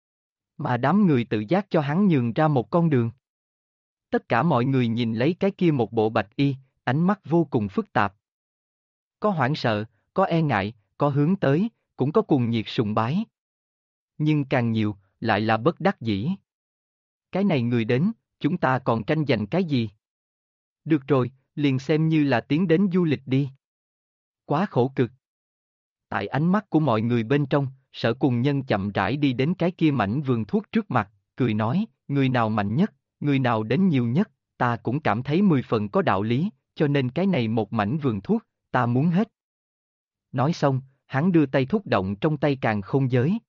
Mà đám người tự giác cho hắn nhường ra một con đường. Tất cả mọi người nhìn lấy cái kia một bộ bạch y, ánh mắt vô cùng phức tạp. Có hoảng sợ, có e ngại, có hướng tới, cũng có cuồng nhiệt sùng bái. Nhưng càng nhiều, lại là bất đắc dĩ. Cái này người đến, chúng ta còn tranh giành cái gì? Được rồi, liền xem như là tiến đến du lịch đi. Quá khổ cực. Tại ánh mắt của mọi người bên trong, Sở Cùng Nhân chậm rãi đi đến cái kia mảnh vườn thuốc trước mặt, cười nói, người nào mạnh nhất, người nào đến nhiều nhất, ta cũng cảm thấy 10 phần có đạo lý, cho nên cái này một mảnh vườn thuốc, ta muốn hết. Nói xong, hắn đưa tay thúc động trong tay càn khôn giới.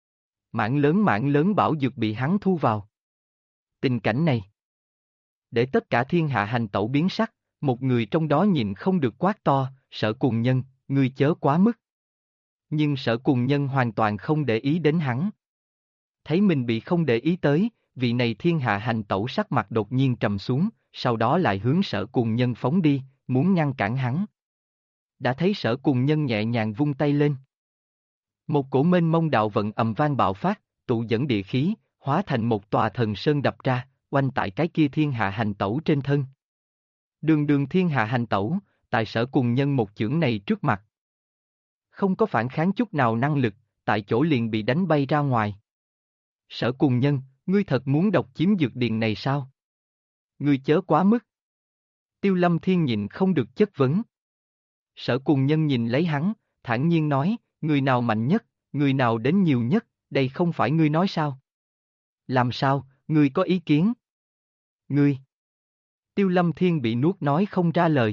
Mảng lớn bảo dược bị hắn thu vào. Tình cảnh này, để tất cả thiên hạ hành tẩu biến sắc, một người trong đó nhìn không được quát to, Sở Cùng Nhân, ngươi chớ quá mức. Nhưng Sở Cùng Nhân hoàn toàn không để ý đến hắn. Thấy mình bị không để ý tới, vị này thiên hạ hành tẩu sắc mặt đột nhiên trầm xuống, sau đó lại hướng Sở Cùng Nhân phóng đi, muốn ngăn cản hắn. Đã thấy Sở Cùng Nhân nhẹ nhàng vung tay lên. Một cổ mênh mông đạo vận ầm vang bạo phát, tụ dẫn địa khí, hóa thành một tòa thần sơn đập ra, oanh tại cái kia thiên hạ hành tẩu trên thân. Đường đường thiên hạ hành tẩu, tại Sở Cùng Nhân một chưởng này trước mặt. Không có phản kháng chút nào năng lực, tại chỗ liền bị đánh bay ra ngoài. Sở Cùng Nhân, ngươi thật muốn độc chiếm dược điền này sao? Ngươi chớ quá mức. Tiêu Lâm Thiên nhịn không được chất vấn. Sở Cùng Nhân nhìn lấy hắn, thản nhiên nói, người nào mạnh nhất, người nào đến nhiều nhất, đây không phải ngươi nói sao? Làm sao, ngươi có ý kiến? Ngươi. Tiêu Lâm Thiên bị nuốt nói không ra lời.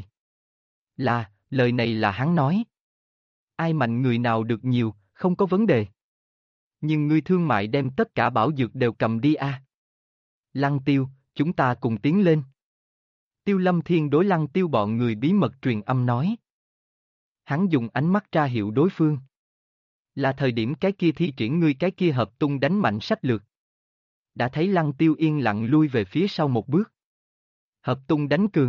Lời này là hắn nói. Ai mạnh người nào được nhiều, không có vấn đề. Nhưng ngươi thương mại đem tất cả bảo dược đều cầm đi a. Lăng Tiêu, chúng ta cùng tiến lên. Tiêu Lâm Thiên đối Lăng Tiêu bọn người bí mật truyền âm nói. Hắn dùng ánh mắt ra hiệu đối phương. Là thời điểm cái kia thi triển ngươi cái kia hợp tung đánh mạnh sách lược. Đã thấy Lăng Tiêu yên lặng lui về phía sau một bước. Hợp tung đánh cường.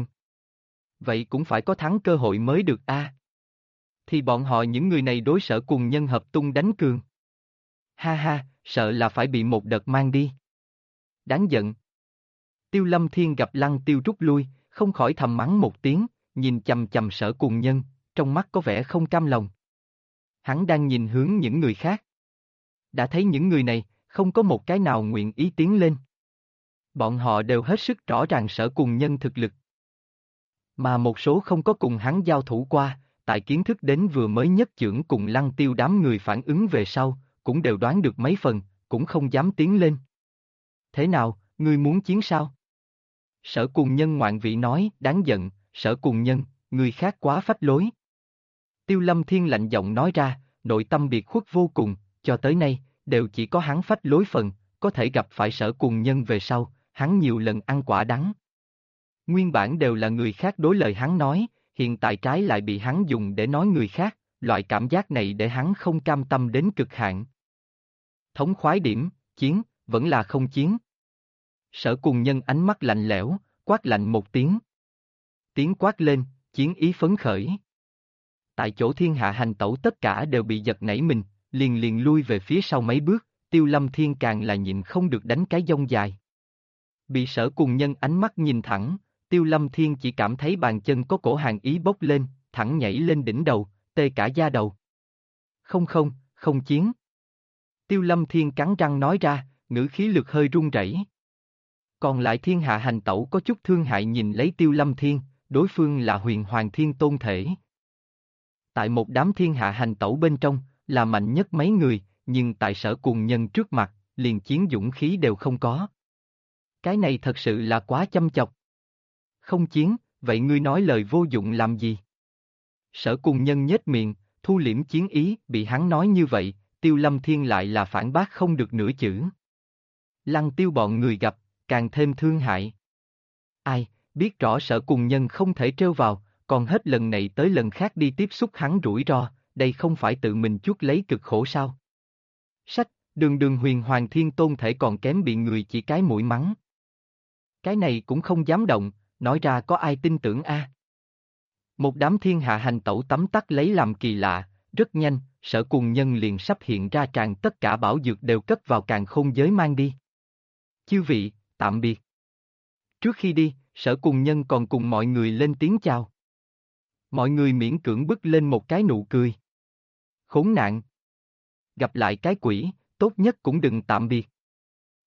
Vậy cũng phải có thắng cơ hội mới được a. Thì bọn họ những người này đối Sở Cùng Nhân hợp tung đánh cường. Ha ha, sợ là phải bị một đợt mang đi. Đáng giận. Tiêu Lâm Thiên gặp Lăng Tiêu rút lui, không khỏi thầm mắng một tiếng, nhìn chầm chầm Sở Cùng Nhân, trong mắt có vẻ không cam lòng. Hắn đang nhìn hướng những người khác. Đã thấy những người này, không có một cái nào nguyện ý tiến lên. Bọn họ đều hết sức rõ ràng Sở Cùng Nhân thực lực. Mà một số không có cùng hắn giao thủ qua, tại kiến thức đến vừa mới nhất chưởng cùng Lăng Tiêu đám người phản ứng về sau, cũng đều đoán được mấy phần, cũng không dám tiến lên. Thế nào, ngươi muốn chiến sao? Sở Cùng Nhân ngoạn vị nói, đáng giận, Sở Cùng Nhân, người khác quá phách lối. Tiêu Lâm Thiên lạnh giọng nói ra, nội tâm biệt khuất vô cùng, cho tới nay, đều chỉ có hắn phách lối phần, có thể gặp phải Sở Cùng Nhân về sau, hắn nhiều lần ăn quả đắng. Nguyên bản đều là người khác đối lời hắn nói, hiện tại trái lại bị hắn dùng để nói người khác, loại cảm giác này để hắn không cam tâm đến cực hạn. Thống khoái điểm, chiến, vẫn là không chiến. Sở Cùng Nhân ánh mắt lạnh lẽo, quát lạnh một tiếng. Tiếng quát lên, chiến ý phấn khởi. Tại chỗ thiên hạ hành tẩu tất cả đều bị giật nảy mình, liền lui về phía sau mấy bước, Tiêu Lâm Thiên càng là nhịn không được đánh cái dông dài. Bị Sở Cùng Nhân ánh mắt nhìn thẳng, Tiêu Lâm Thiên chỉ cảm thấy bàn chân có cổ hàn ý bốc lên, thẳng nhảy lên đỉnh đầu, tê cả da đầu. Không chiến. Tiêu Lâm Thiên cắn răng nói ra, ngữ khí lực hơi run rẩy. Còn lại thiên hạ hành tẩu có chút thương hại nhìn lấy Tiêu Lâm Thiên, đối phương là Huyền Hoàng Thiên Tôn thể. Tại một đám thiên hạ hành tẩu bên trong, là mạnh nhất mấy người, nhưng tại Sở Cùng Nhân trước mặt, liền chiến dũng khí đều không có. Cái này thật sự là quá chăm chọc. Không chiến, vậy ngươi nói lời vô dụng làm gì? Sở Cùng Nhân nhếch miệng, thu liễm chiến ý, bị hắn nói như vậy, Tiêu Lâm Thiên lại là phản bác không được nửa chữ. Lăng Tiêu bọn người gặp, càng thêm thương hại. Ai, biết rõ Sở Cùng Nhân không thể trêu vào, còn hết lần này tới lần khác đi tiếp xúc hắn rủi ro, đây không phải tự mình chuốc lấy cực khổ sao? Sách, đường Huyền Hoàng Thiên Tôn thể còn kém bị người chỉ cái mũi mắng. Cái này cũng không dám động, nói ra có ai tin tưởng a? Một đám thiên hạ hành tẩu tấm tắc lấy làm kỳ lạ, rất nhanh, Sở Cùng Nhân liền sắp hiện ra tràn tất cả bảo dược đều cất vào càn khôn giới mang đi. Chư vị, tạm biệt. Trước khi đi, Sở Cùng Nhân còn cùng mọi người lên tiếng chào. Mọi người miễn cưỡng bứt lên một cái nụ cười. Khốn nạn. Gặp lại cái quỷ, tốt nhất cũng đừng tạm biệt.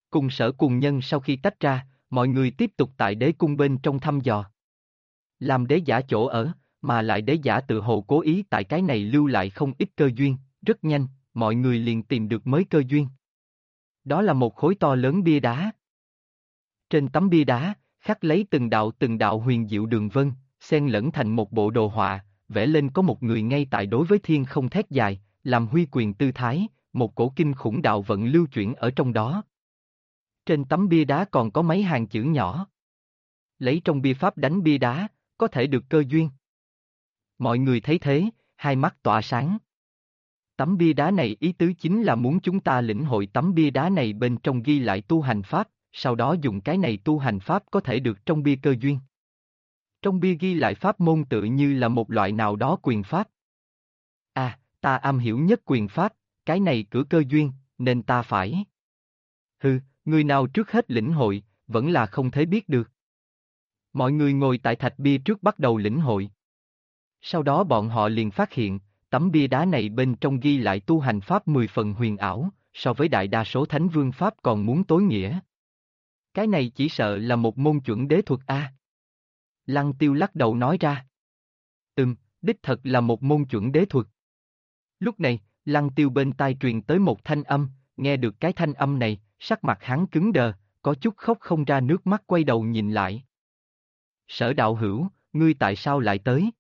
Cùng Sở Cùng Nhân sau khi tách ra, mọi người tiếp tục tại đế cung bên trong thăm dò. Làm đế giả chỗ ở, mà lại đế giả tự hồ cố ý tại cái này lưu lại không ít cơ duyên, rất nhanh, mọi người liền tìm được mới cơ duyên. Đó là một khối to lớn bia đá. Trên tấm bia đá, khắc lấy từng đạo huyền diệu đường vân, xen lẫn thành một bộ đồ họa, vẽ lên có một người ngay tại đối với thiên không thét dài, làm huy quyền tư thái, một cổ kinh khủng đạo vận lưu chuyển ở trong đó. Trên tấm bia đá còn có mấy hàng chữ nhỏ. Lấy trong bia pháp đánh bia đá, có thể được cơ duyên. Mọi người thấy thế, hai mắt tỏa sáng. Tấm bia đá này ý tứ chính là muốn chúng ta lĩnh hội tấm bia đá này bên trong ghi lại tu hành pháp, sau đó dùng cái này tu hành pháp có thể được trong bia cơ duyên. Trong bia ghi lại pháp môn tự như là một loại nào đó quyền pháp. À, ta am hiểu nhất quyền pháp, cái này cửa cơ duyên, nên ta phải. Hừ, người nào trước hết lĩnh hội, vẫn là không thể biết được. Mọi người ngồi tại thạch bia trước bắt đầu lĩnh hội. Sau đó bọn họ liền phát hiện, tấm bia đá này bên trong ghi lại tu hành pháp 10 phần huyền ảo, so với đại đa số thánh vương pháp còn muốn tối nghĩa. Cái này chỉ sợ là một môn chuẩn đế thuật A. Lăng Tiêu lắc đầu nói ra. Đích thật là một môn chuẩn đế thuật. Lúc này, Lăng Tiêu bên tai truyền tới một thanh âm, nghe được cái thanh âm này, sắc mặt hắn cứng đờ, có chút khóc không ra nước mắt quay đầu nhìn lại. Sở đạo hữu, ngươi tại sao lại tới?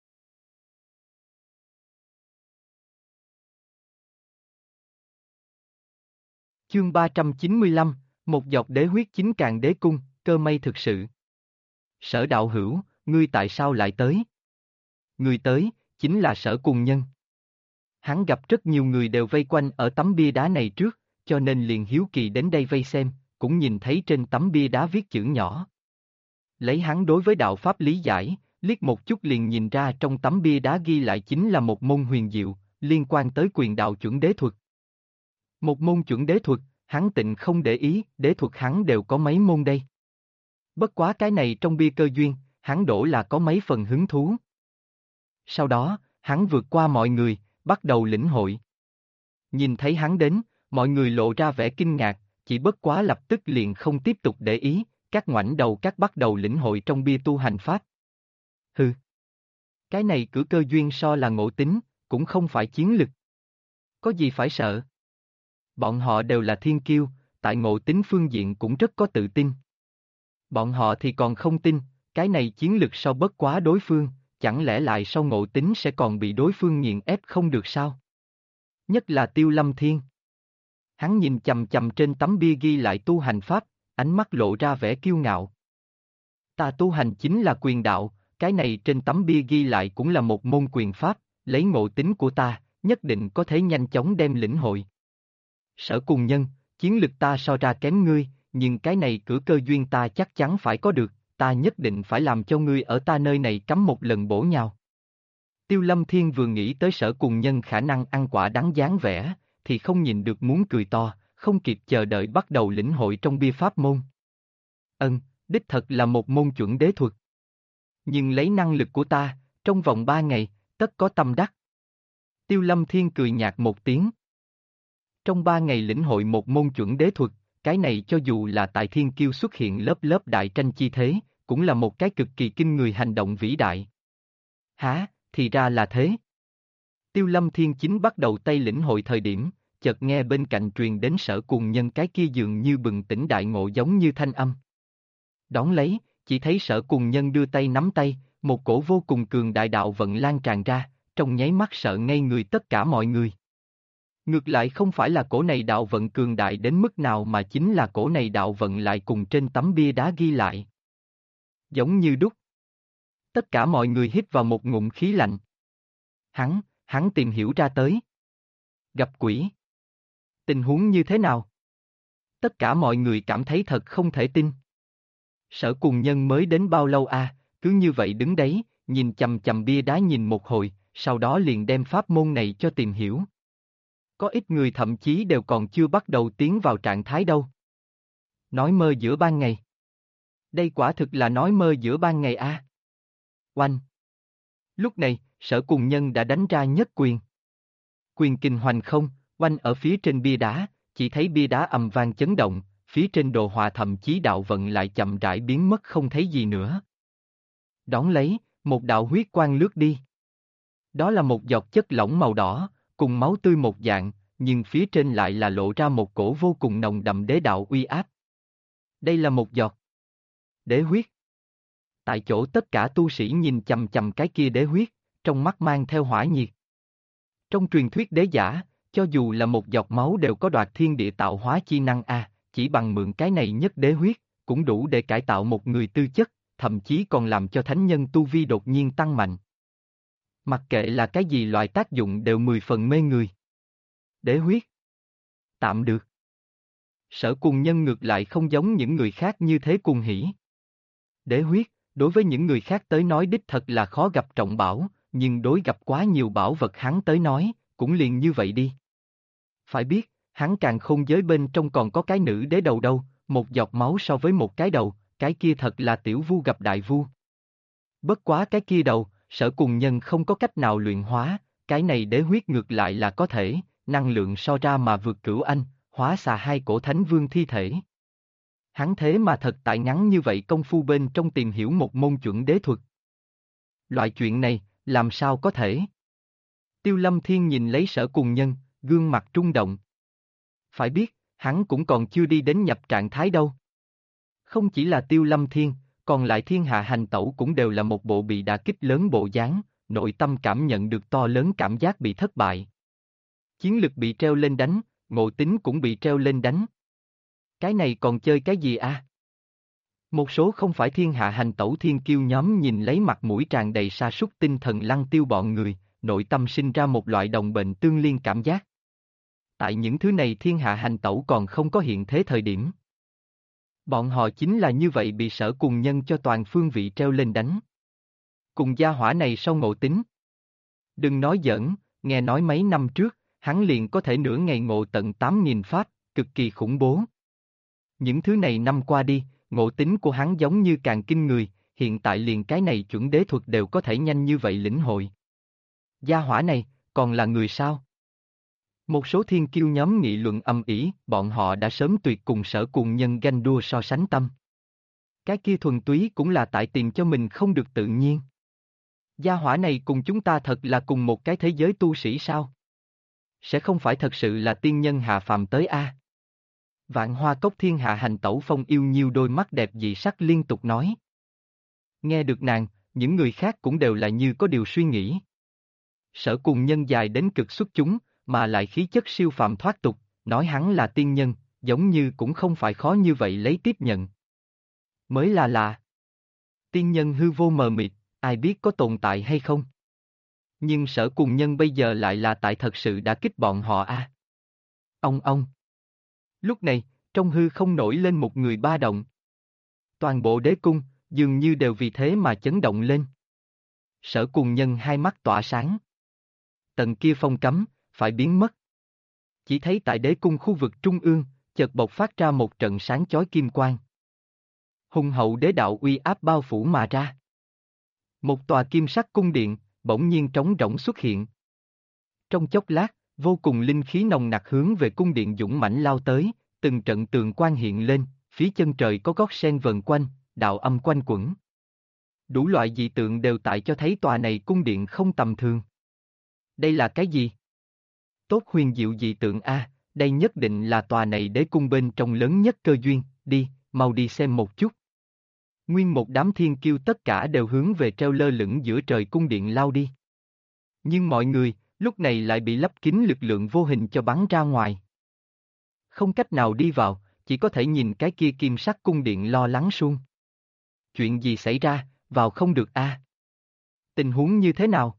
Chương 395, một giọt đế huyết chính càng đế cung, cơ may thực sự. Sở đạo hữu, ngươi tại sao lại tới? Người tới, chính là Sở Cùng Nhân. Hắn gặp rất nhiều người đều vây quanh ở tấm bia đá này trước, cho nên liền hiếu kỳ đến đây vây xem, cũng nhìn thấy trên tấm bia đá viết chữ nhỏ. Lấy hắn đối với đạo pháp lý giải, liếc một chút liền nhìn ra trong tấm bia đá ghi lại chính là một môn huyền diệu, liên quan tới quyền đạo chuẩn đế thuật. Một môn chuẩn đế thuật, hắn tịnh không để ý, đế thuật hắn đều có mấy môn đây. Bất quá cái này trong bia cơ duyên, hắn đổ là có mấy phần hứng thú. Sau đó, hắn vượt qua mọi người, bắt đầu lĩnh hội. Nhìn thấy hắn đến, mọi người lộ ra vẻ kinh ngạc, chỉ bất quá lập tức liền không tiếp tục để ý, các ngoảnh đầu các bắt đầu lĩnh hội trong bia tu hành pháp. Hừ. Cái này cửa cơ duyên so là ngộ tính, cũng không phải chiến lực. Có gì phải sợ? Bọn họ đều là thiên kiêu, tại ngộ tính phương diện cũng rất có tự tin. Bọn họ thì còn không tin, cái này chiến lực so bất quá đối phương, chẳng lẽ lại sau ngộ tính sẽ còn bị đối phương nghiền ép không được sao? Nhất là Tiêu Lâm Thiên. Hắn nhìn chằm chằm trên tấm bia ghi lại tu hành pháp, ánh mắt lộ ra vẻ kiêu ngạo. Ta tu hành chính là quyền đạo, cái này trên tấm bia ghi lại cũng là một môn quyền pháp, lấy ngộ tính của ta, nhất định có thể nhanh chóng đem lĩnh hội. Sở Cùng Nhân, chiến lực ta so ra kém ngươi, nhưng cái này cửa cơ duyên ta chắc chắn phải có được, ta nhất định phải làm cho ngươi ở ta nơi này cắm một lần bổ nhào. Tiêu Lâm Thiên vừa nghĩ tới Sở Cùng Nhân khả năng ăn quả đắng dáng vẻ, thì không nhìn được muốn cười to, không kịp chờ đợi bắt đầu lĩnh hội trong bia pháp môn. Đích thật là một môn chuẩn đế thuật. Nhưng lấy năng lực của ta, trong vòng 3 ngày, tất có tâm đắc. Tiêu Lâm Thiên cười nhạt một tiếng. Trong 3 ngày lĩnh hội một môn chuẩn đế thuật, cái này cho dù là tại thiên kiêu xuất hiện lớp lớp đại tranh chi thế, cũng là một cái cực kỳ kinh người hành động vĩ đại. Hả, thì ra là thế. Tiêu Lâm Thiên chính bắt đầu tay lĩnh hội thời điểm, chợt nghe bên cạnh truyền đến Sở Cùng Nhân cái kia dường như bừng tỉnh đại ngộ giống như thanh âm. Đón lấy, chỉ thấy Sở Cùng Nhân đưa tay nắm tay, một cổ vô cùng cường đại đạo vận lan tràn ra, trong nháy mắt sợ ngây người tất cả mọi người. Ngược lại không phải là cổ này đạo vận cường đại đến mức nào mà chính là cổ này đạo vận lại cùng trên tấm bia đá ghi lại. Giống như đúc. Tất cả mọi người hít vào một ngụm khí lạnh. Hắn tìm hiểu ra tới. Gặp quỷ. Tình huống như thế nào? Tất cả mọi người cảm thấy thật không thể tin. Sở Cùng Nhân mới đến bao lâu à, cứ như vậy đứng đấy, nhìn chằm chằm bia đá nhìn một hồi, sau đó liền đem pháp môn này cho tìm hiểu. Có ít người thậm chí đều còn chưa bắt đầu tiến vào trạng thái đâu. Nói mơ giữa ban ngày. Đây quả thực là nói mơ giữa ban ngày a. Oanh. Lúc này, Sở Cùng Nhân đã đánh ra nhất quyền. Quyền kinh hoành không, oanh ở phía trên bia đá, chỉ thấy bia đá ầm vang chấn động, phía trên đồ họa thậm chí đạo vận lại chậm rãi biến mất không thấy gì nữa. Đón lấy, một đạo huyết quang lướt đi. Đó là một giọt chất lỏng màu đỏ, cùng máu tươi một dạng, nhưng phía trên lại là lộ ra một cổ vô cùng nồng đậm đế đạo uy áp. Đây là một giọt đế huyết. Tại chỗ tất cả tu sĩ nhìn chằm chằm cái kia đế huyết, trong mắt mang theo hỏa nhiệt. Trong truyền thuyết đế giả, cho dù là một giọt máu đều có đoạt thiên địa tạo hóa chi năng chỉ bằng mượn cái này nhất đế huyết, cũng đủ để cải tạo một người tư chất, thậm chí còn làm cho thánh nhân tu vi đột nhiên tăng mạnh. Mặc kệ là cái gì loại tác dụng đều 10 phần mê người. Đế huyết. Tạm được. Sở Cùng Nhân ngược lại không giống những người khác như thế cuồng hỉ. Đế huyết, đối với những người khác tới nói đích thật là khó gặp trọng bảo, nhưng đối gặp quá nhiều bảo vật hắn tới nói, cũng liền như vậy đi. Phải biết, hắn càng không giới bên trong còn có cái nữ đế đầu đâu, một giọt máu so với một cái đầu, cái kia thật là tiểu vu gặp đại vu. Bất quá cái kia đầu, Sở Cùng Nhân không có cách nào luyện hóa, cái này đế huyết ngược lại là có thể, năng lượng so ra mà vượt cửu anh, hóa xà hai cổ thánh vương thi thể. Hắn thế mà thật tại ngắn như vậy công phu bên trong tìm hiểu một môn chuẩn đế thuật. Loại chuyện này, làm sao có thể? Tiêu Lâm Thiên nhìn lấy Sở Cùng Nhân, gương mặt trung động. Phải biết, hắn cũng còn chưa đi đến nhập trạng thái đâu. Không chỉ là Tiêu Lâm Thiên, còn lại thiên hạ hành tẩu cũng đều là một bộ bị đả kích lớn bộ dáng, nội tâm cảm nhận được to lớn cảm giác bị thất bại. Chiến lực bị treo lên đánh, ngộ tính cũng bị treo lên đánh. Cái này còn chơi cái gì a? Một số không phải thiên hạ hành tẩu thiên kiêu nhóm nhìn lấy mặt mũi tràn đầy sa sút tinh thần Lăng Tiêu bọn người, nội tâm sinh ra một loại đồng bệnh tương liên cảm giác. Tại những thứ này thiên hạ hành tẩu còn không có hiện thế thời điểm. Bọn họ chính là như vậy bị Sở Cùng Nhân cho toàn phương vị treo lên đánh. Cùng gia hỏa này sau ngộ tính. Đừng nói giỡn, nghe nói mấy năm trước, hắn liền có thể nửa ngày ngộ tận 8.000 pháp, cực kỳ khủng bố. Những thứ này năm qua đi, ngộ tính của hắn giống như càng kinh người, hiện tại liền cái này chuẩn đế thuật đều có thể nhanh như vậy lĩnh hội. Gia hỏa này, còn là người sao? Một số thiên kiêu nhóm nghị luận âm ỉ, bọn họ đã sớm tuyệt cùng Sở Cùng Nhân ganh đua so sánh tâm. Cái kia thuần túy cũng là tại tìm cho mình không được tự nhiên. Gia hỏa này cùng chúng ta thật là cùng một cái thế giới tu sĩ sao? Sẽ không phải thật sự là tiên nhân hạ phàm tới a? Vạn Hoa Cốc thiên hạ hành tẩu Phong yêu nhiêu đôi mắt đẹp dị sắc liên tục nói. Nghe được nàng, những người khác cũng đều là như có điều suy nghĩ. Sở Cùng Nhân dài đến cực xuất chúng, mà lại khí chất siêu phàm thoát tục, nói hắn là tiên nhân, giống như cũng không phải khó như vậy lấy tiếp nhận. Mới là lạ. Tiên nhân hư vô mờ mịt, ai biết có tồn tại hay không? Nhưng Sở Cùng Nhân bây giờ lại là tại thật sự đã kích bọn họ a. Ông. Lúc này, trong hư không nổi lên một người ba động. Toàn bộ đế cung, dường như đều vì thế mà chấn động lên. Sở Cùng Nhân hai mắt tỏa sáng. Tầng kia phong cấm, phải biến mất. Chỉ thấy tại đế cung khu vực trung ương, chợt bộc phát ra một trận sáng chói kim quang. Hùng hậu đế đạo uy áp bao phủ mà ra. Một tòa kim sắc cung điện, bỗng nhiên trống rỗng xuất hiện. Trong chốc lát, vô cùng linh khí nồng nặc hướng về cung điện dũng mãnh lao tới, từng trận tường quan hiện lên, phía chân trời có gót sen vần quanh, đạo âm quanh quẩn. Đủ loại dị tượng đều tại cho thấy tòa này cung điện không tầm thường. Đây là cái gì? Tốt huyền diệu dị tượng a, đây nhất định là tòa này đế cung bên trong lớn nhất cơ duyên, đi, mau đi xem một chút. Nguyên một đám thiên kiêu tất cả đều hướng về treo lơ lửng giữa trời cung điện lao đi. Nhưng mọi người, lúc này lại bị lấp kín lực lượng vô hình cho bắn ra ngoài. Không cách nào đi vào, chỉ có thể nhìn cái kia kim sắc cung điện lo lắng suông. Chuyện gì xảy ra, vào không được a? Tình huống như thế nào?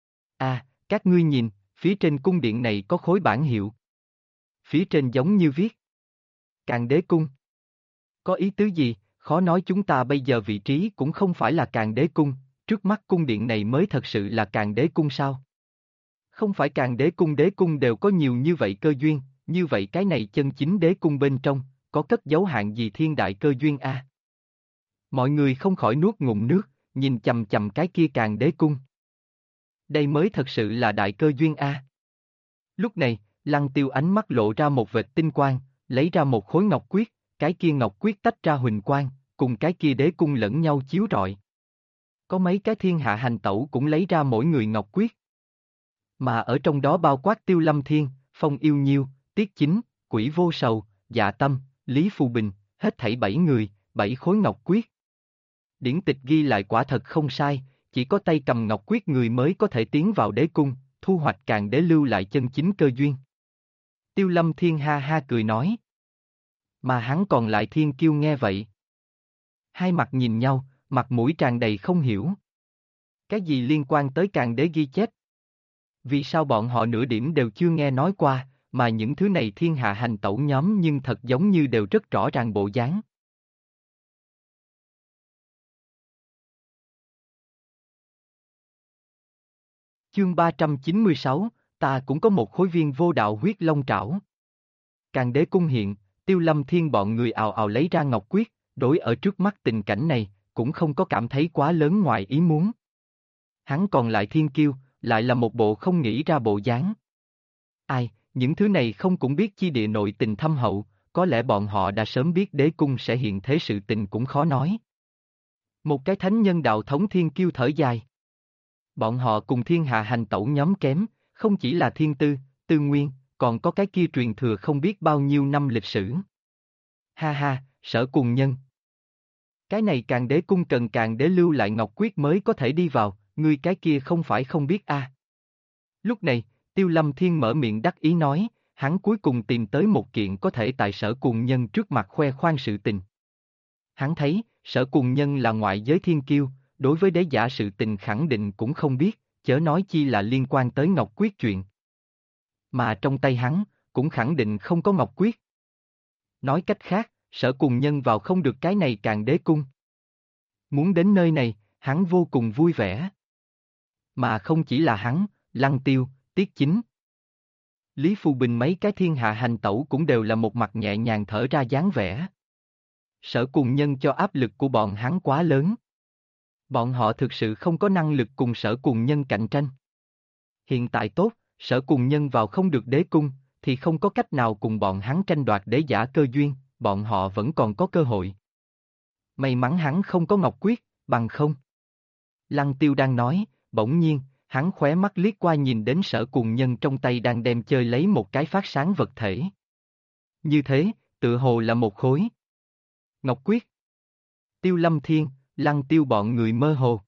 Các ngươi nhìn, phía trên cung điện này có khối bảng hiệu. Phía trên giống như viết. Càn Đế Cung. Có ý tứ gì, khó nói chúng ta bây giờ vị trí cũng không phải là Càn Đế Cung, trước mắt cung điện này mới thật sự là Càn Đế Cung sao? Không phải Càn Đế Cung đều có nhiều như vậy cơ duyên, như vậy cái này chân chính đế cung bên trong, có cất dấu hạng gì thiên đại cơ duyên a? Mọi người không khỏi nuốt ngụm nước, nhìn chằm chằm cái kia Càn Đế Cung. Đây mới thật sự là đại cơ duyên a. Lúc này, Lăng Tiêu ánh mắt lộ ra một vệt tinh quang, lấy ra một khối ngọc quyết, cái kia ngọc quyết tách ra huỳnh quang, cùng cái kia đế cung lẫn nhau chiếu rọi. Có mấy cái thiên hạ hành tẩu cũng lấy ra mỗi người ngọc quyết. Mà ở trong đó bao quát Tiêu Lâm Thiên, Phong Yêu Nhiêu, Tiết Chính, Quỷ Vô Sầu, Dạ Tâm, Lý Phù Bình, hết thảy 7 người, 7 khối ngọc quyết. Điển tịch ghi lại quả thật không sai, chỉ có tay cầm ngọc quyết người mới có thể tiến vào đế cung, thu hoạch càng đế lưu lại chân chính cơ duyên. Tiêu Lâm Thiên ha ha cười nói. Mà hắn còn lại thiên kiêu nghe vậy. Hai mặt nhìn nhau, mặt mũi tràn đầy không hiểu. Cái gì liên quan tới càng đế ghi chép? Vì sao bọn họ nửa điểm đều chưa nghe nói qua, mà những thứ này thiên hạ hành tẩu nhóm nhưng thật giống như đều rất rõ ràng bộ dáng. Chương 396, ta cũng có một khối viên vô đạo huyết long trảo. Càng đế cung hiện, Tiêu Lâm Thiên bọn người ào ào lấy ra ngọc quyết, đối ở trước mắt tình cảnh này, cũng không có cảm thấy quá lớn ngoài ý muốn. Hắn còn lại thiên kiêu, lại là một bộ không nghĩ ra bộ dáng. Ai, những thứ này không cũng biết chi địa nội tình thâm hậu, có lẽ bọn họ đã sớm biết đế cung sẽ hiện thế sự tình cũng khó nói. Một cái thánh nhân đạo thống thiên kiêu thở dài. Bọn họ cùng thiên hạ hành tẩu nhóm kém, không chỉ là thiên tư, tư nguyên, còn có cái kia truyền thừa không biết bao nhiêu năm lịch sử. Ha ha, Sở Cùng Nhân. Cái này càng đế cung cần càng đế lưu lại ngọc quyết mới có thể đi vào, ngươi cái kia không phải không biết a. Lúc này, Tiêu Lâm Thiên mở miệng đắc ý nói, hắn cuối cùng tìm tới một kiện có thể tại Sở Cùng Nhân trước mặt khoe khoang sự tình. Hắn thấy, Sở Cùng Nhân là ngoại giới thiên kiêu, đối với đế giả sự tình khẳng định cũng không biết, chớ nói chi là liên quan tới ngọc quyết chuyện. Mà trong tay hắn, cũng khẳng định không có ngọc quyết. Nói cách khác, Sở Cùng Nhân vào không được cái này càng đế cung. Muốn đến nơi này, hắn vô cùng vui vẻ. Mà không chỉ là hắn, Lăng Tiêu, Tiết Chính. Lý Phù Bình mấy cái thiên hạ hành tẩu cũng đều là một mặt nhẹ nhàng thở ra dáng vẻ. Sở Cùng Nhân cho áp lực của bọn hắn quá lớn. Bọn họ thực sự không có năng lực cùng Sở Cùng Nhân cạnh tranh. Hiện tại tốt, Sở Cùng Nhân vào không được đế cung, thì không có cách nào cùng bọn hắn tranh đoạt đế giả cơ duyên, bọn họ vẫn còn có cơ hội. May mắn hắn không có ngọc quyết, bằng không. Lăng Tiêu đang nói, bỗng nhiên, hắn khóe mắt liếc qua nhìn đến Sở Cùng Nhân trong tay đang đem chơi lấy một cái phát sáng vật thể. Như thế, tựa hồ là một khối ngọc quyết. Tiêu Lâm Thiên, Lăng Tiêu bọn người mơ hồ.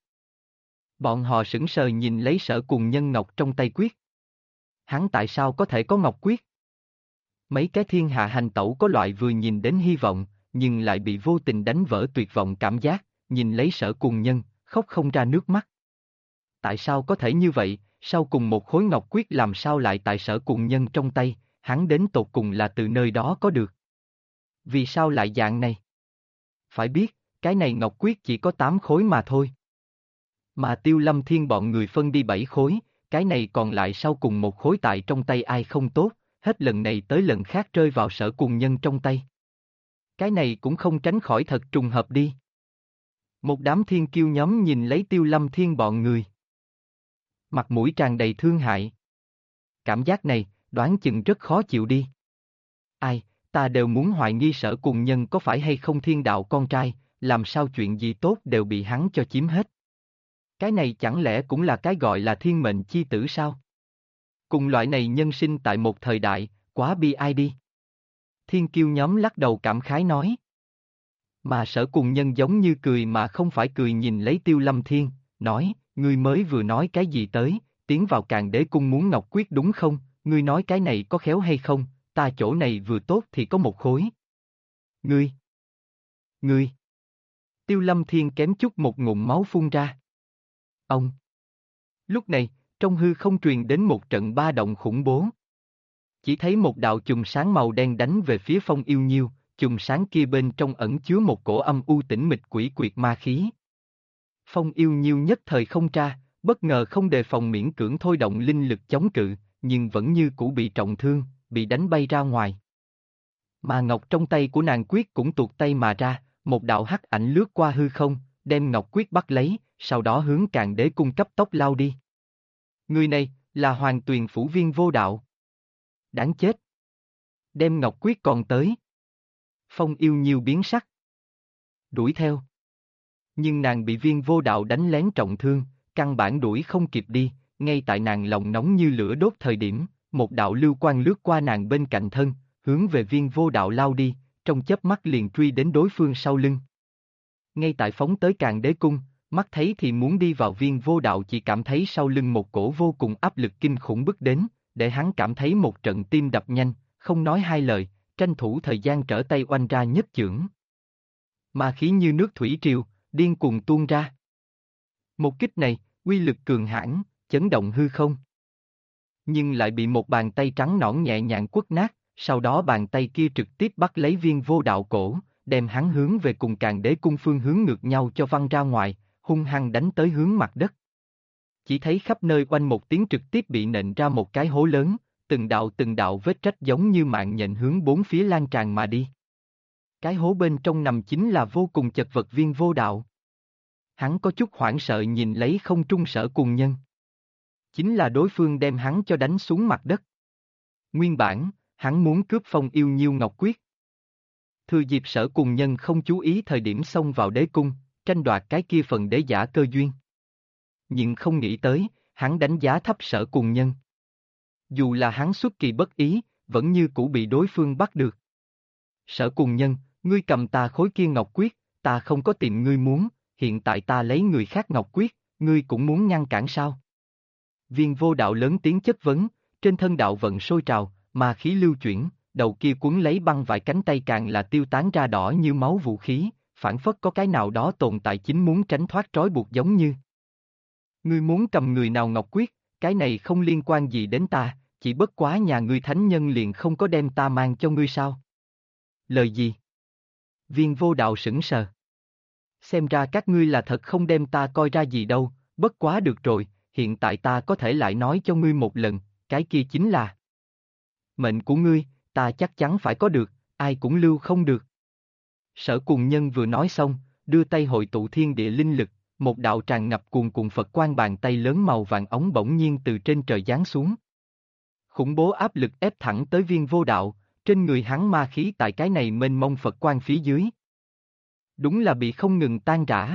Bọn họ sững sờ nhìn lấy Sở Cùng Nhân ngọc trong tay quyết. Hắn tại sao có thể có ngọc quyết? Mấy cái thiên hạ hành tẩu có loại vừa nhìn đến hy vọng, nhưng lại bị vô tình đánh vỡ tuyệt vọng cảm giác, nhìn lấy Sở Cùng Nhân, khóc không ra nước mắt. Tại sao có thể như vậy, sau cùng một khối ngọc quyết làm sao lại tại Sở Cùng Nhân trong tay, hắn đến tột cùng là từ nơi đó có được. Vì sao lại dạng này? Phải biết, cái này ngọc quyết chỉ có 8 khối mà thôi. Mà Tiêu Lâm Thiên bọn người phân đi 7 khối, cái này còn lại sau cùng một khối tại trong tay ai không tốt, hết lần này tới lần khác rơi vào Sở Cùng Nhân trong tay. Cái này cũng không tránh khỏi thật trùng hợp đi. Một đám thiên kiêu nhóm nhìn lấy Tiêu Lâm Thiên bọn người. Mặt mũi tràn đầy thương hại. Cảm giác này, đoán chừng rất khó chịu đi. Ai, ta đều muốn hoài nghi Sở Cùng Nhân có phải hay không thiên đạo con trai, làm sao chuyện gì tốt đều bị hắn cho chiếm hết. Cái này chẳng lẽ cũng là cái gọi là thiên mệnh chi tử sao? Cùng loại này nhân sinh tại một thời đại, quá bi ai đi. Thiên kiêu nhóm lắc đầu cảm khái nói. Mà Sở Cùng Nhân giống như cười mà không phải cười nhìn lấy Tiêu Lâm Thiên, nói, ngươi mới vừa nói cái gì tới, tiến vào càng đế cung muốn ngọc quyết đúng không, ngươi nói cái này có khéo hay không, ta chỗ này vừa tốt thì có một khối. Ngươi. Tiêu Lâm Thiên kém chút một ngụm máu phun ra. Ông. Lúc này, trong hư không truyền đến một trận ba động khủng bố. Chỉ thấy một đạo chùm sáng màu đen đánh về phía Phong Yêu Nhiêu, chùm sáng kia bên trong ẩn chứa một cổ âm u tĩnh mịch quỷ quyệt ma khí. Phong Yêu Nhiêu nhất thời không tra, bất ngờ không đề phòng miễn cưỡng thôi động linh lực chống cự, nhưng vẫn như cũ bị trọng thương, bị đánh bay ra ngoài. Mà ngọc trong tay của nàng quyết cũng tuột tay mà ra, một đạo hắc ảnh lướt qua hư không, đem ngọc quyết bắt lấy, sau đó hướng càng đế cung cấp tốc lao đi. Người này, là Hoàng Tuyền Phủ Viên Vô Đạo. Đáng chết! Đem ngọc quyết còn tới. Phong Yêu Nhiêu biến sắc. Đuổi theo. Nhưng nàng bị Viên Vô Đạo đánh lén trọng thương, căn bản đuổi không kịp đi, ngay tại nàng lòng nóng như lửa đốt thời điểm, một đạo lưu quang lướt qua nàng bên cạnh thân, hướng về Viên Vô Đạo lao đi, trong chớp mắt liền truy đến đối phương sau lưng. Ngay tại phóng tới Càn Đế Cung, mắt thấy thì muốn đi vào Viên Vô Đạo chỉ cảm thấy sau lưng một cổ vô cùng áp lực kinh khủng bước đến, để hắn cảm thấy một trận tim đập nhanh, không nói hai lời, tranh thủ thời gian trở tay oanh ra nhất chưởng. Ma khí như nước thủy triều, điên cuồng tuôn ra. Một kích này, uy lực cường hãn, chấn động hư không. Nhưng lại bị một bàn tay trắng nõn nhẹ nhàng quất nát, sau đó bàn tay kia trực tiếp bắt lấy Viên Vô Đạo cổ, đem hắn hướng về cùng Càn Đế Cung phương hướng ngược nhau cho văng ra ngoài, hung hăng đánh tới hướng mặt đất. Chỉ thấy khắp nơi quanh một tiếng trực tiếp bị nện ra một cái hố lớn, từng đạo vết rách giống như mạng nhện hướng bốn phía lan tràn mà đi. Cái hố bên trong nằm chính là vô cùng chật vật Viên Vô Đạo. Hắn có chút hoảng sợ nhìn lấy không trung Sở Cùng Nhân. Chính là đối phương đem hắn cho đánh xuống mặt đất. Nguyên bản, hắn muốn cướp Phong Yêu Nhiêu Ngọc Quyết. Thừa dịp Sở Cùng Nhân không chú ý thời điểm xông vào đế cung, tranh đoạt cái kia phần đế giả cơ duyên. Nhưng không nghĩ tới, hắn đánh giá thấp Sở Cùng Nhân. Dù là hắn xuất kỳ bất ý, vẫn như cũ bị đối phương bắt được. Sở Cùng Nhân, ngươi cầm ta khối kia Ngọc Quyết, ta không có tìm ngươi muốn, hiện tại ta lấy người khác Ngọc Quyết, ngươi cũng muốn ngăn cản sao? Viên Vô Đạo lớn tiếng chất vấn, trên thân đạo vận sôi trào, ma khí lưu chuyển, đầu kia cuốn lấy băng vải cánh tay càng là tiêu tán ra đỏ như máu vũ khí, phản phất có cái nào đó tồn tại chính muốn tránh thoát trói buộc giống như. Ngươi muốn cầm người nào Ngọc Quyết, cái này không liên quan gì đến ta, chỉ bất quá nhà ngươi thánh nhân liền không có đem ta mang cho ngươi sao? Lời gì? Viên Vô Đạo sững sờ. Xem ra các ngươi là thật không đem ta coi ra gì đâu, bất quá được rồi, hiện tại ta có thể lại nói cho ngươi một lần, cái kia chính là mệnh của ngươi, ta chắc chắn phải có được, ai cũng lưu không được. Sở Cùng Nhân vừa nói xong, đưa tay hội tụ thiên địa linh lực, một đạo tràn ngập cuồn cuộn Phật quang bàn tay lớn màu vàng ống bỗng nhiên từ trên trời giáng xuống. Khủng bố áp lực ép thẳng tới Viên Vô Đạo, trên người hắn ma khí tại cái này mênh mông Phật quang phía dưới. Đúng là bị không ngừng tan rã.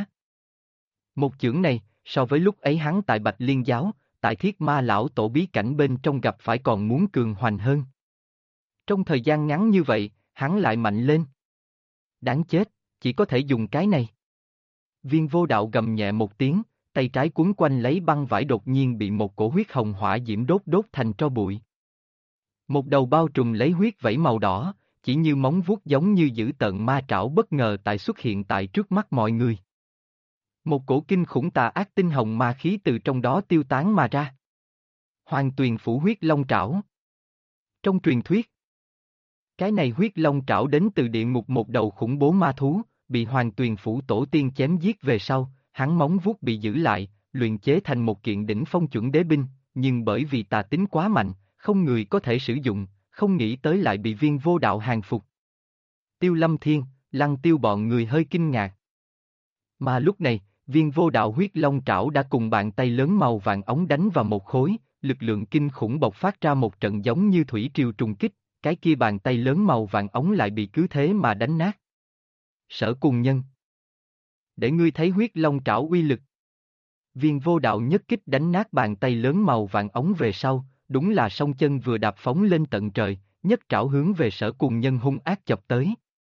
Một chưởng này, so với lúc ấy hắn tại Bạch Liên Giáo, tại Thiết Ma Lão Tổ bí cảnh bên trong gặp phải còn muốn cường hoành hơn. Trong thời gian ngắn như vậy, hắn lại mạnh lên. Đáng chết, chỉ có thể dùng cái này. Viên Vô Đạo gầm nhẹ một tiếng, tay trái cuốn quanh lấy băng vải đột nhiên bị một cổ huyết hồng hỏa diễm đốt thành tro bụi. Một đầu bao trùm lấy huyết vảy màu đỏ, chỉ như móng vuốt giống như dữ tợn ma trảo bất ngờ tại xuất hiện tại trước mắt mọi người. Một cổ kinh khủng tà ác tinh hồng ma khí từ trong đó tiêu tán mà ra. Hoàng Tuyền Phủ huyết long trảo. Trong truyền thuyết, cái này huyết long trảo đến từ địa ngục một đầu khủng bố ma thú, bị Hoàng Tuyền Phủ tổ tiên chém giết về sau, hắn móng vuốt bị giữ lại, luyện chế thành một kiện đỉnh phong chuẩn đế binh, nhưng bởi vì tà tính quá mạnh, không người có thể sử dụng, không nghĩ tới lại bị Viên Vô Đạo hàng phục. Tiêu Lâm Thiên, Lăng Tiêu bọn người hơi kinh ngạc. Mà lúc này, Viên Vô Đạo huyết long trảo đã cùng bàn tay lớn màu vàng ống đánh vào một khối, lực lượng kinh khủng bộc phát ra một trận giống như thủy triều trùng kích, cái kia bàn tay lớn màu vàng ống lại bị cứ thế mà đánh nát. Sở Cùng Nhân, để ngươi thấy huyết long trảo uy lực. Viên Vô Đạo nhất kích đánh nát bàn tay lớn màu vàng ống về sau, đúng là song chân vừa đạp phóng lên tận trời, nhất trảo hướng về Sở Cùng Nhân hung ác chọc tới.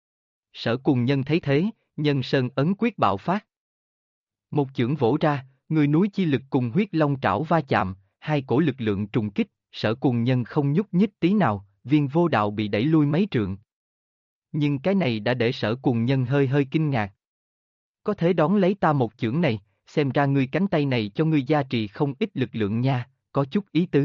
Sở Cùng Nhân thấy thế, Nhân Sơn ấn quyết bạo phát. Một chưởng vỗ ra, người núi chi lực cùng huyết long trảo va chạm, hai cổ lực lượng trùng kích, Sở Cùng Nhân không nhúc nhích tí nào, Viên Vô Đạo bị đẩy lui mấy trượng. Nhưng cái này đã để Sở Cùng Nhân hơi kinh ngạc. Có thể đón lấy ta một chưởng này, xem ra ngươi cánh tay này cho ngươi gia trì không ít lực lượng nha, có chút ý tứ.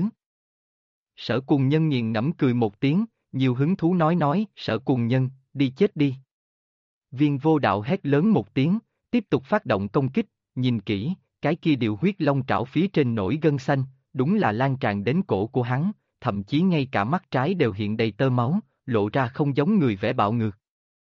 Sở Cùng Nhân nghiền ngẫm cười một tiếng, nhiều hứng thú nói, Sở Cùng Nhân, đi chết đi. Viên Vô Đạo hét lớn một tiếng, tiếp tục phát động công kích, nhìn kỹ, cái kia điều huyết long trảo phía trên nổi gân xanh, đúng là lan tràn đến cổ của hắn, thậm chí ngay cả mắt trái đều hiện đầy tơ máu, lộ ra không giống người vẻ bạo ngược.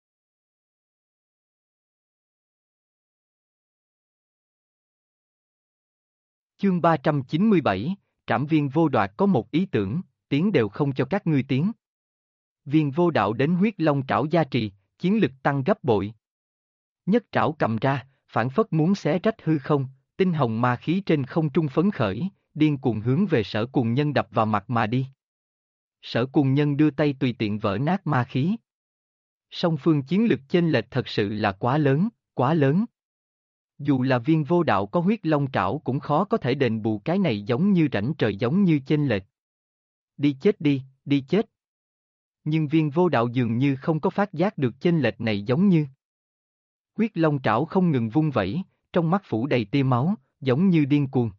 Chương 397, Trảm Viên Vô Đoạt có một ý tưởng, tiến đều không cho các ngươi tiến. Viên Vô Đạo đến huyết long trảo gia trì, chiến lực tăng gấp bội. Nhất trảo cầm ra, phảng phất muốn xé rách hư không, tinh hồng ma khí trên không trung phấn khởi, điên cuồng hướng về Sở Cuồng Nhân đập vào mặt mà đi. Sở Cuồng Nhân đưa tay tùy tiện vỡ nát ma khí. Song phương chiến lực chênh lệch thật sự là quá lớn, quá lớn. Dù là Viên Vô Đạo có huyết long trảo cũng khó có thể đền bù cái này giống như rãnh trời giống như chênh lệch. Đi chết đi, đi chết. Nhưng Viên Vô Đạo dường như không có phát giác được chênh lệch này giống như. Huyết long trảo không ngừng vung vẩy, trong mắt phủ đầy tia máu, giống như điên cuồng.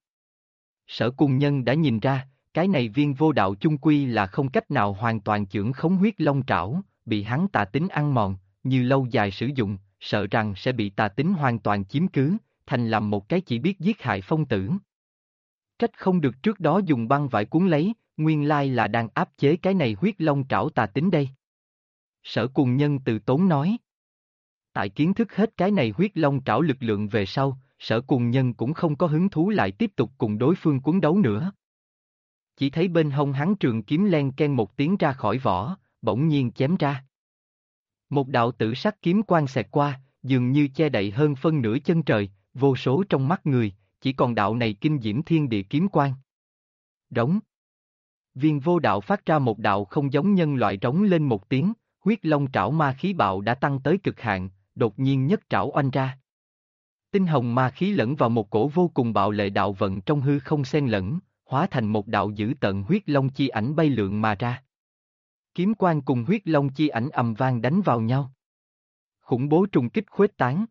Sở Cuồng Nhân đã nhìn ra, cái này Viên Vô Đạo chung quy là không cách nào hoàn toàn chưởng khống huyết long trảo, bị hắn tà tính ăn mòn, như lâu dài sử dụng, sợ rằng sẽ bị tà tính hoàn toàn chiếm cứ, thành làm một cái chỉ biết giết hại phong tử. Trách không được trước đó dùng băng vải cuốn lấy, nguyên lai là đang áp chế cái này huyết long trảo tà tính đây. Sở Cuồng Nhân từ tốn nói. Tại kiến thức hết cái này huyết long trảo lực lượng về sau, Sở Cuồng Nhân cũng không có hứng thú lại tiếp tục cùng đối phương cuốn đấu nữa. Chỉ thấy bên hông hắn trường kiếm len ken một tiếng ra khỏi vỏ, bỗng nhiên chém ra. Một đạo tử sắc kiếm quang xẹt qua, dường như che đậy hơn phân nửa chân trời, vô số trong mắt người, chỉ còn đạo này kinh diễm thiên địa kiếm quang. Rống. Viên Vô Đạo phát ra một đạo không giống nhân loại rống lên một tiếng, huyết long trảo ma khí bạo đã tăng tới cực hạn, đột nhiên nhất trảo oanh ra. Tinh hồng ma khí lẫn vào một cổ vô cùng bạo lệ đạo vận trong hư không xen lẫn, hóa thành một đạo dữ tợn huyết long chi ảnh bay lượn mà ra. Kiếm quang cùng huyết long chi ảnh ầm vang đánh vào nhau. Khủng bố trùng kích khuếch tán.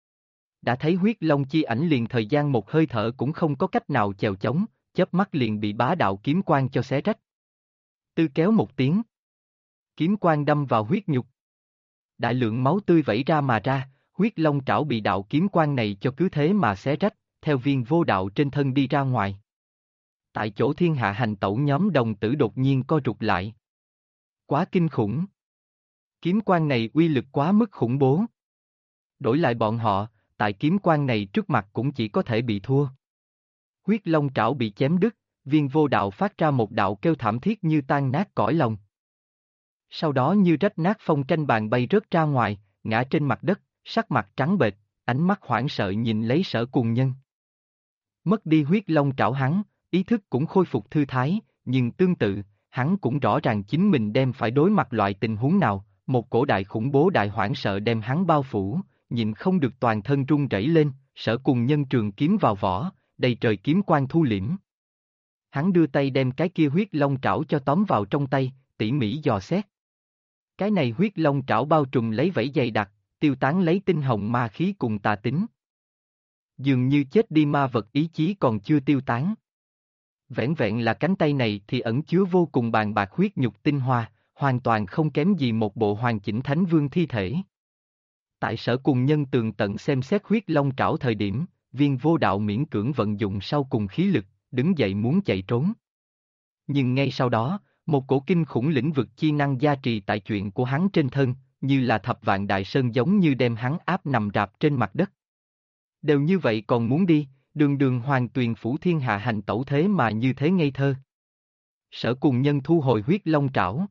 Đã thấy huyết long chi ảnh liền thời gian một hơi thở cũng không có cách nào chèo chống, chớp mắt liền bị bá đạo kiếm quang cho xé rách. Tư kéo một tiếng. Kiếm quang đâm vào huyết nhục. Đại lượng máu tươi vẩy ra mà ra, huyết long trảo bị đạo kiếm quang này cho cứ thế mà xé rách, theo Viên Vô Đạo trên thân đi ra ngoài. Tại chỗ thiên hạ hành tẩu nhóm đồng tử đột nhiên co rụt lại. Quá kinh khủng. Kiếm quang này uy lực quá mức khủng bố. Đổi lại bọn họ, tại kiếm quang này trước mặt cũng chỉ có thể bị thua. Huyết long trảo bị chém đứt, Viên Vô Đạo phát ra một đạo kêu thảm thiết như tan nát cõi lòng. Sau đó như rách nát phong tranh bàn bay rớt ra ngoài, ngã trên mặt đất, sắc mặt trắng bệch, ánh mắt hoảng sợ nhìn lấy Sở Cuồng Nhân. Mất đi huyết long trảo hắn, ý thức cũng khôi phục thư thái, nhưng tương tự, hắn cũng rõ ràng chính mình đem phải đối mặt loại tình huống nào, một cổ đại khủng bố đại hoảng sợ đem hắn bao phủ, nhịn không được toàn thân run rẩy lên, Sở Cuồng Nhân trường kiếm vào vỏ, đầy trời kiếm quang thu liễm. Hắn đưa tay đem cái kia huyết long trảo cho tóm vào trong tay, tỉ mỉ dò xét. Cái này huyết long trảo bao trùm lấy vảy dày đặc, tiêu tán lấy tinh hồng ma khí cùng tà tính. Dường như chết đi ma vật ý chí còn chưa tiêu tán. Vẻn vẹn là cánh tay này thì ẩn chứa vô cùng bàn bạc huyết nhục tinh hoa, hoàn toàn không kém gì một bộ hoàn chỉnh thánh vương thi thể. Tại Sở Cuồng Nhân tường tận xem xét huyết long trảo thời điểm, Viên Vô Đạo miễn cưỡng vận dụng sau cùng khí lực, đứng dậy muốn chạy trốn. Nhưng ngay sau đó, một cổ kinh khủng lĩnh vực chi năng gia trì tại chuyện của hắn trên thân, như là thập vạn đại sơn giống như đem hắn áp nằm rạp trên mặt đất. Đều như vậy còn muốn đi, đường đường hoàng tuyền phủ thiên hạ hành tẩu thế mà như thế ngây thơ. Sở Cuồng Nhân thu hồi huyết long trảo.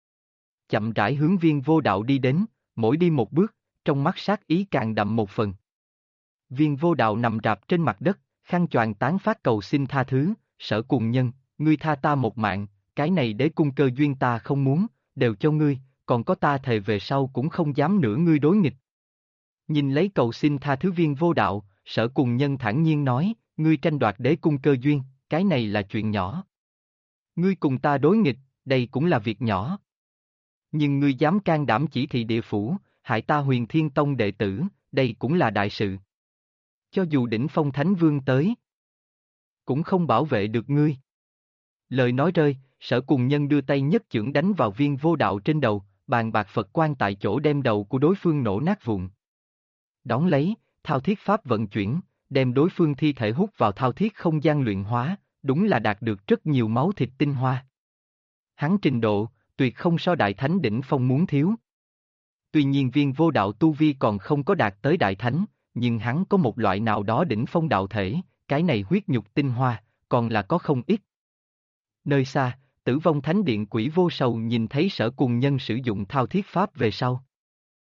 Chậm rãi hướng Viên Vô Đạo đi đến, mỗi đi một bước, trong mắt sát ý càng đậm một phần. Viên Vô Đạo nằm rạp trên mặt đất, khăn choàng tán phát cầu xin tha thứ, Sở Cuồng Nhân, ngươi tha ta một mạng, cái này đế cung cơ duyên ta không muốn, đều cho ngươi, còn có ta thề về sau cũng không dám nữa ngươi đối nghịch. Nhìn lấy cầu xin tha thứ Viên Vô Đạo, Sở Cuồng Nhân thản nhiên nói, ngươi tranh đoạt đế cung cơ duyên, cái này là chuyện nhỏ. Ngươi cùng ta đối nghịch, đây cũng là việc nhỏ. Nhưng ngươi dám can đảm chỉ thị địa phủ, hại ta Huyền Thiên Tông đệ tử, đây cũng là đại sự. Cho dù đỉnh phong thánh vương tới, cũng không bảo vệ được ngươi. Lời nói rơi, Sở Cuồng Nhân đưa tay nhất chưởng đánh vào Viên Vô Đạo trên đầu, bàn bạc Phật quan tại chỗ đem đầu của đối phương nổ nát vụn. Đón lấy, thao thiết pháp vận chuyển, đem đối phương thi thể hút vào thao thiết không gian luyện hóa, đúng là đạt được rất nhiều máu thịt tinh hoa. Hắn trình độ, tuyệt không so đại thánh đỉnh phong muốn thiếu. Tuy nhiên Viên Vô Đạo tu vi còn không có đạt tới đại thánh, nhưng hắn có một loại nào đó đỉnh phong đạo thể, cái này huyết nhục tinh hoa, còn là có không ít. Nơi xa, Tử Vong Thánh Điện Quỷ Vô Sầu nhìn thấy Sở Cuồng Nhân sử dụng thao thiết pháp về sau.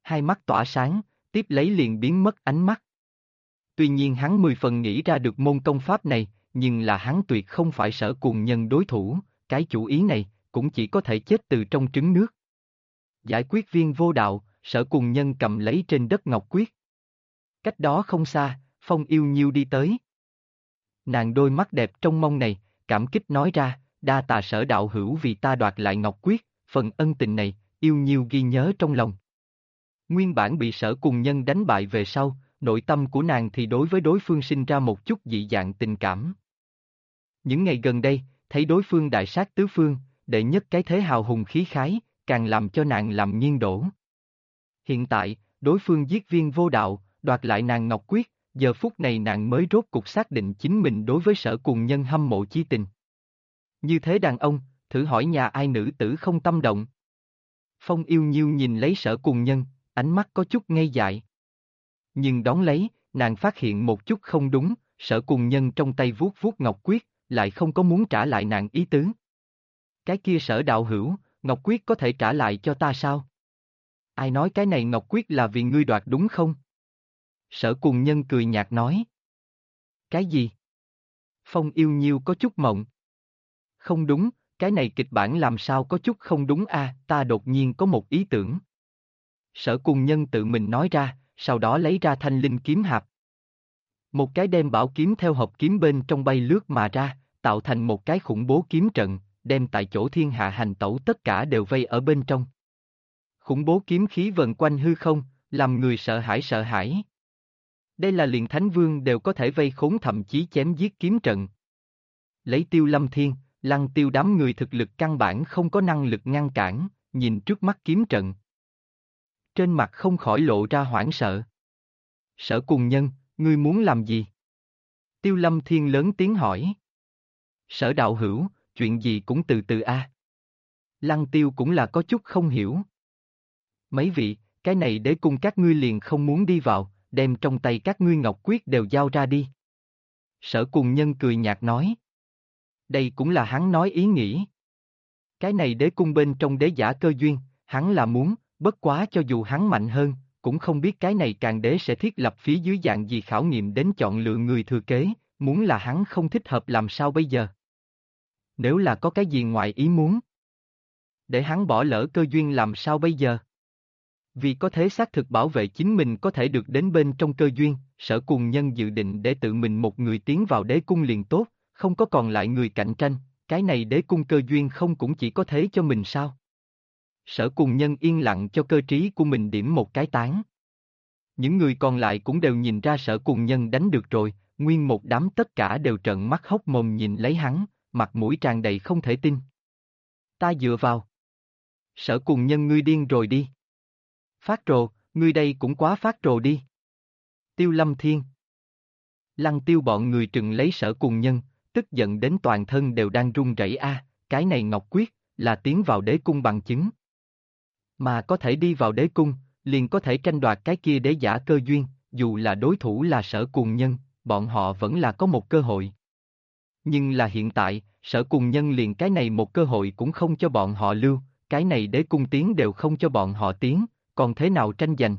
Hai mắt tỏa sáng, tiếp lấy liền biến mất ánh mắt. Tuy nhiên hắn 10 phần nghĩ ra được môn công pháp này, nhưng là hắn tuyệt không phải Sở Cùng Nhân đối thủ, cái chủ ý này, cũng chỉ có thể chết từ trong trứng nước. Giải quyết viên vô đạo, Sở Cùng Nhân cầm lấy trên đất ngọc quyết. Cách đó không xa, Phong Yêu Nhiêu đi tới. Nàng đôi mắt đẹp trong mong này, cảm kích nói ra, đa tạ Sở đạo hữu vì ta đoạt lại ngọc quyết, phần ân tình này, Yêu Nhiêu ghi nhớ trong lòng. Nguyên bản bị Sở Cùng Nhân đánh bại về sau, nội tâm của nàng thì đối với đối phương sinh ra một chút dị dạng tình cảm. Những ngày gần đây, thấy đối phương đại sát tứ phương, đệ nhất cái thế hào hùng khí khái, càng làm cho nàng làm nghiêng đổ. Hiện tại, đối phương giết viên vô đạo, đoạt lại nàng ngọc quyết, giờ phút này nàng mới rốt cuộc xác định chính mình đối với Sở Cùng Nhân hâm mộ chi tình. Như thế đàn ông, thử hỏi nhà ai nữ tử không tâm động. Phong Yêu Nhiêu nhìn lấy Sở Cùng Nhân, ánh mắt có chút ngây dại. Nhưng đón lấy, nàng phát hiện một chút không đúng, Sở Cùng Nhân trong tay vuốt vuốt ngọc quyết, lại không có muốn trả lại nàng ý tứ. Cái kia Sở đạo hữu, ngọc quyết có thể trả lại cho ta sao? Ai nói cái này ngọc quyết là vì ngươi đoạt đúng không? Sở Cùng Nhân cười nhạt nói. Cái gì? Phong Yêu Nhiêu có chút mộng. Không đúng, cái này kịch bản làm sao có chút không đúng a? Ta đột nhiên có một ý tưởng. Sở Cùng Nhân tự mình nói ra, sau đó lấy ra thanh linh kiếm hạp. Một cái đem bảo kiếm theo hộp kiếm bên trong bay lướt mà ra, tạo thành một cái khủng bố kiếm trận, đem tại chỗ thiên hạ hành tẩu tất cả đều vây ở bên trong. Khủng bố kiếm khí vần quanh hư không, làm người sợ hãi sợ hãi. Đây là liền Thánh Vương đều có thể vây khốn thậm chí chém giết kiếm trận. Lấy Tiêu Lâm Thiên, Lăng Tiêu đám người thực lực căn bản không có năng lực ngăn cản, nhìn trước mắt kiếm trận. Trên mặt không khỏi lộ ra hoảng sợ. Sở Cùng Nhân, ngươi muốn làm gì? Tiêu Lâm Thiên lớn tiếng hỏi. Sở đạo hữu, chuyện gì cũng từ từ a. Lăng Tiêu cũng là có chút không hiểu. Mấy vị, cái này đế cung các ngươi liền không muốn đi vào, đem trong tay các ngươi ngọc quyết đều giao ra đi. Sở Cùng Nhân cười nhạt nói. Đây cũng là hắn nói ý nghĩ. Cái này đế cung bên trong đế giả cơ duyên, hắn là muốn, bất quá cho dù hắn mạnh hơn, cũng không biết cái này càng đế sẽ thiết lập phía dưới dạng gì khảo nghiệm đến chọn lựa người thừa kế, muốn là hắn không thích hợp làm sao bây giờ? Nếu là có cái gì ngoài ý muốn, để hắn bỏ lỡ cơ duyên làm sao bây giờ? Vì có thể xác thực bảo vệ chính mình có thể được đến bên trong cơ duyên, Sở Cùng Nhân dự định để tự mình một người tiến vào đế cung liền tốt, không có còn lại người cạnh tranh, cái này đế cung cơ duyên không cũng chỉ có thế cho mình sao? Sở Cùng Nhân yên lặng cho cơ trí của mình điểm một cái tán. Những người còn lại cũng đều nhìn ra Sở Cùng Nhân đánh được rồi, nguyên một đám tất cả đều trợn mắt hốc mồm nhìn lấy hắn, mặt mũi tràn đầy không thể tin. Ta dựa vào. Sở Cùng Nhân ngươi điên rồi đi. Phát rồ, ngươi đây cũng quá phát rồ đi. Tiêu Lâm Thiên. Lăng Tiêu bọn người trừng lấy Sở Cùng Nhân, tức giận đến toàn thân đều đang run rẩy a, cái này ngọc quyết, là tiến vào đế cung bằng chứng. Mà có thể đi vào đế cung, liền có thể tranh đoạt cái kia đế giả cơ duyên, dù là đối thủ là Sở Cùng Nhân, bọn họ vẫn là có một cơ hội. Nhưng là hiện tại, Sở Cùng Nhân liền cái này một cơ hội cũng không cho bọn họ lưu, cái này đế cung tiến đều không cho bọn họ tiến, còn thế nào tranh giành?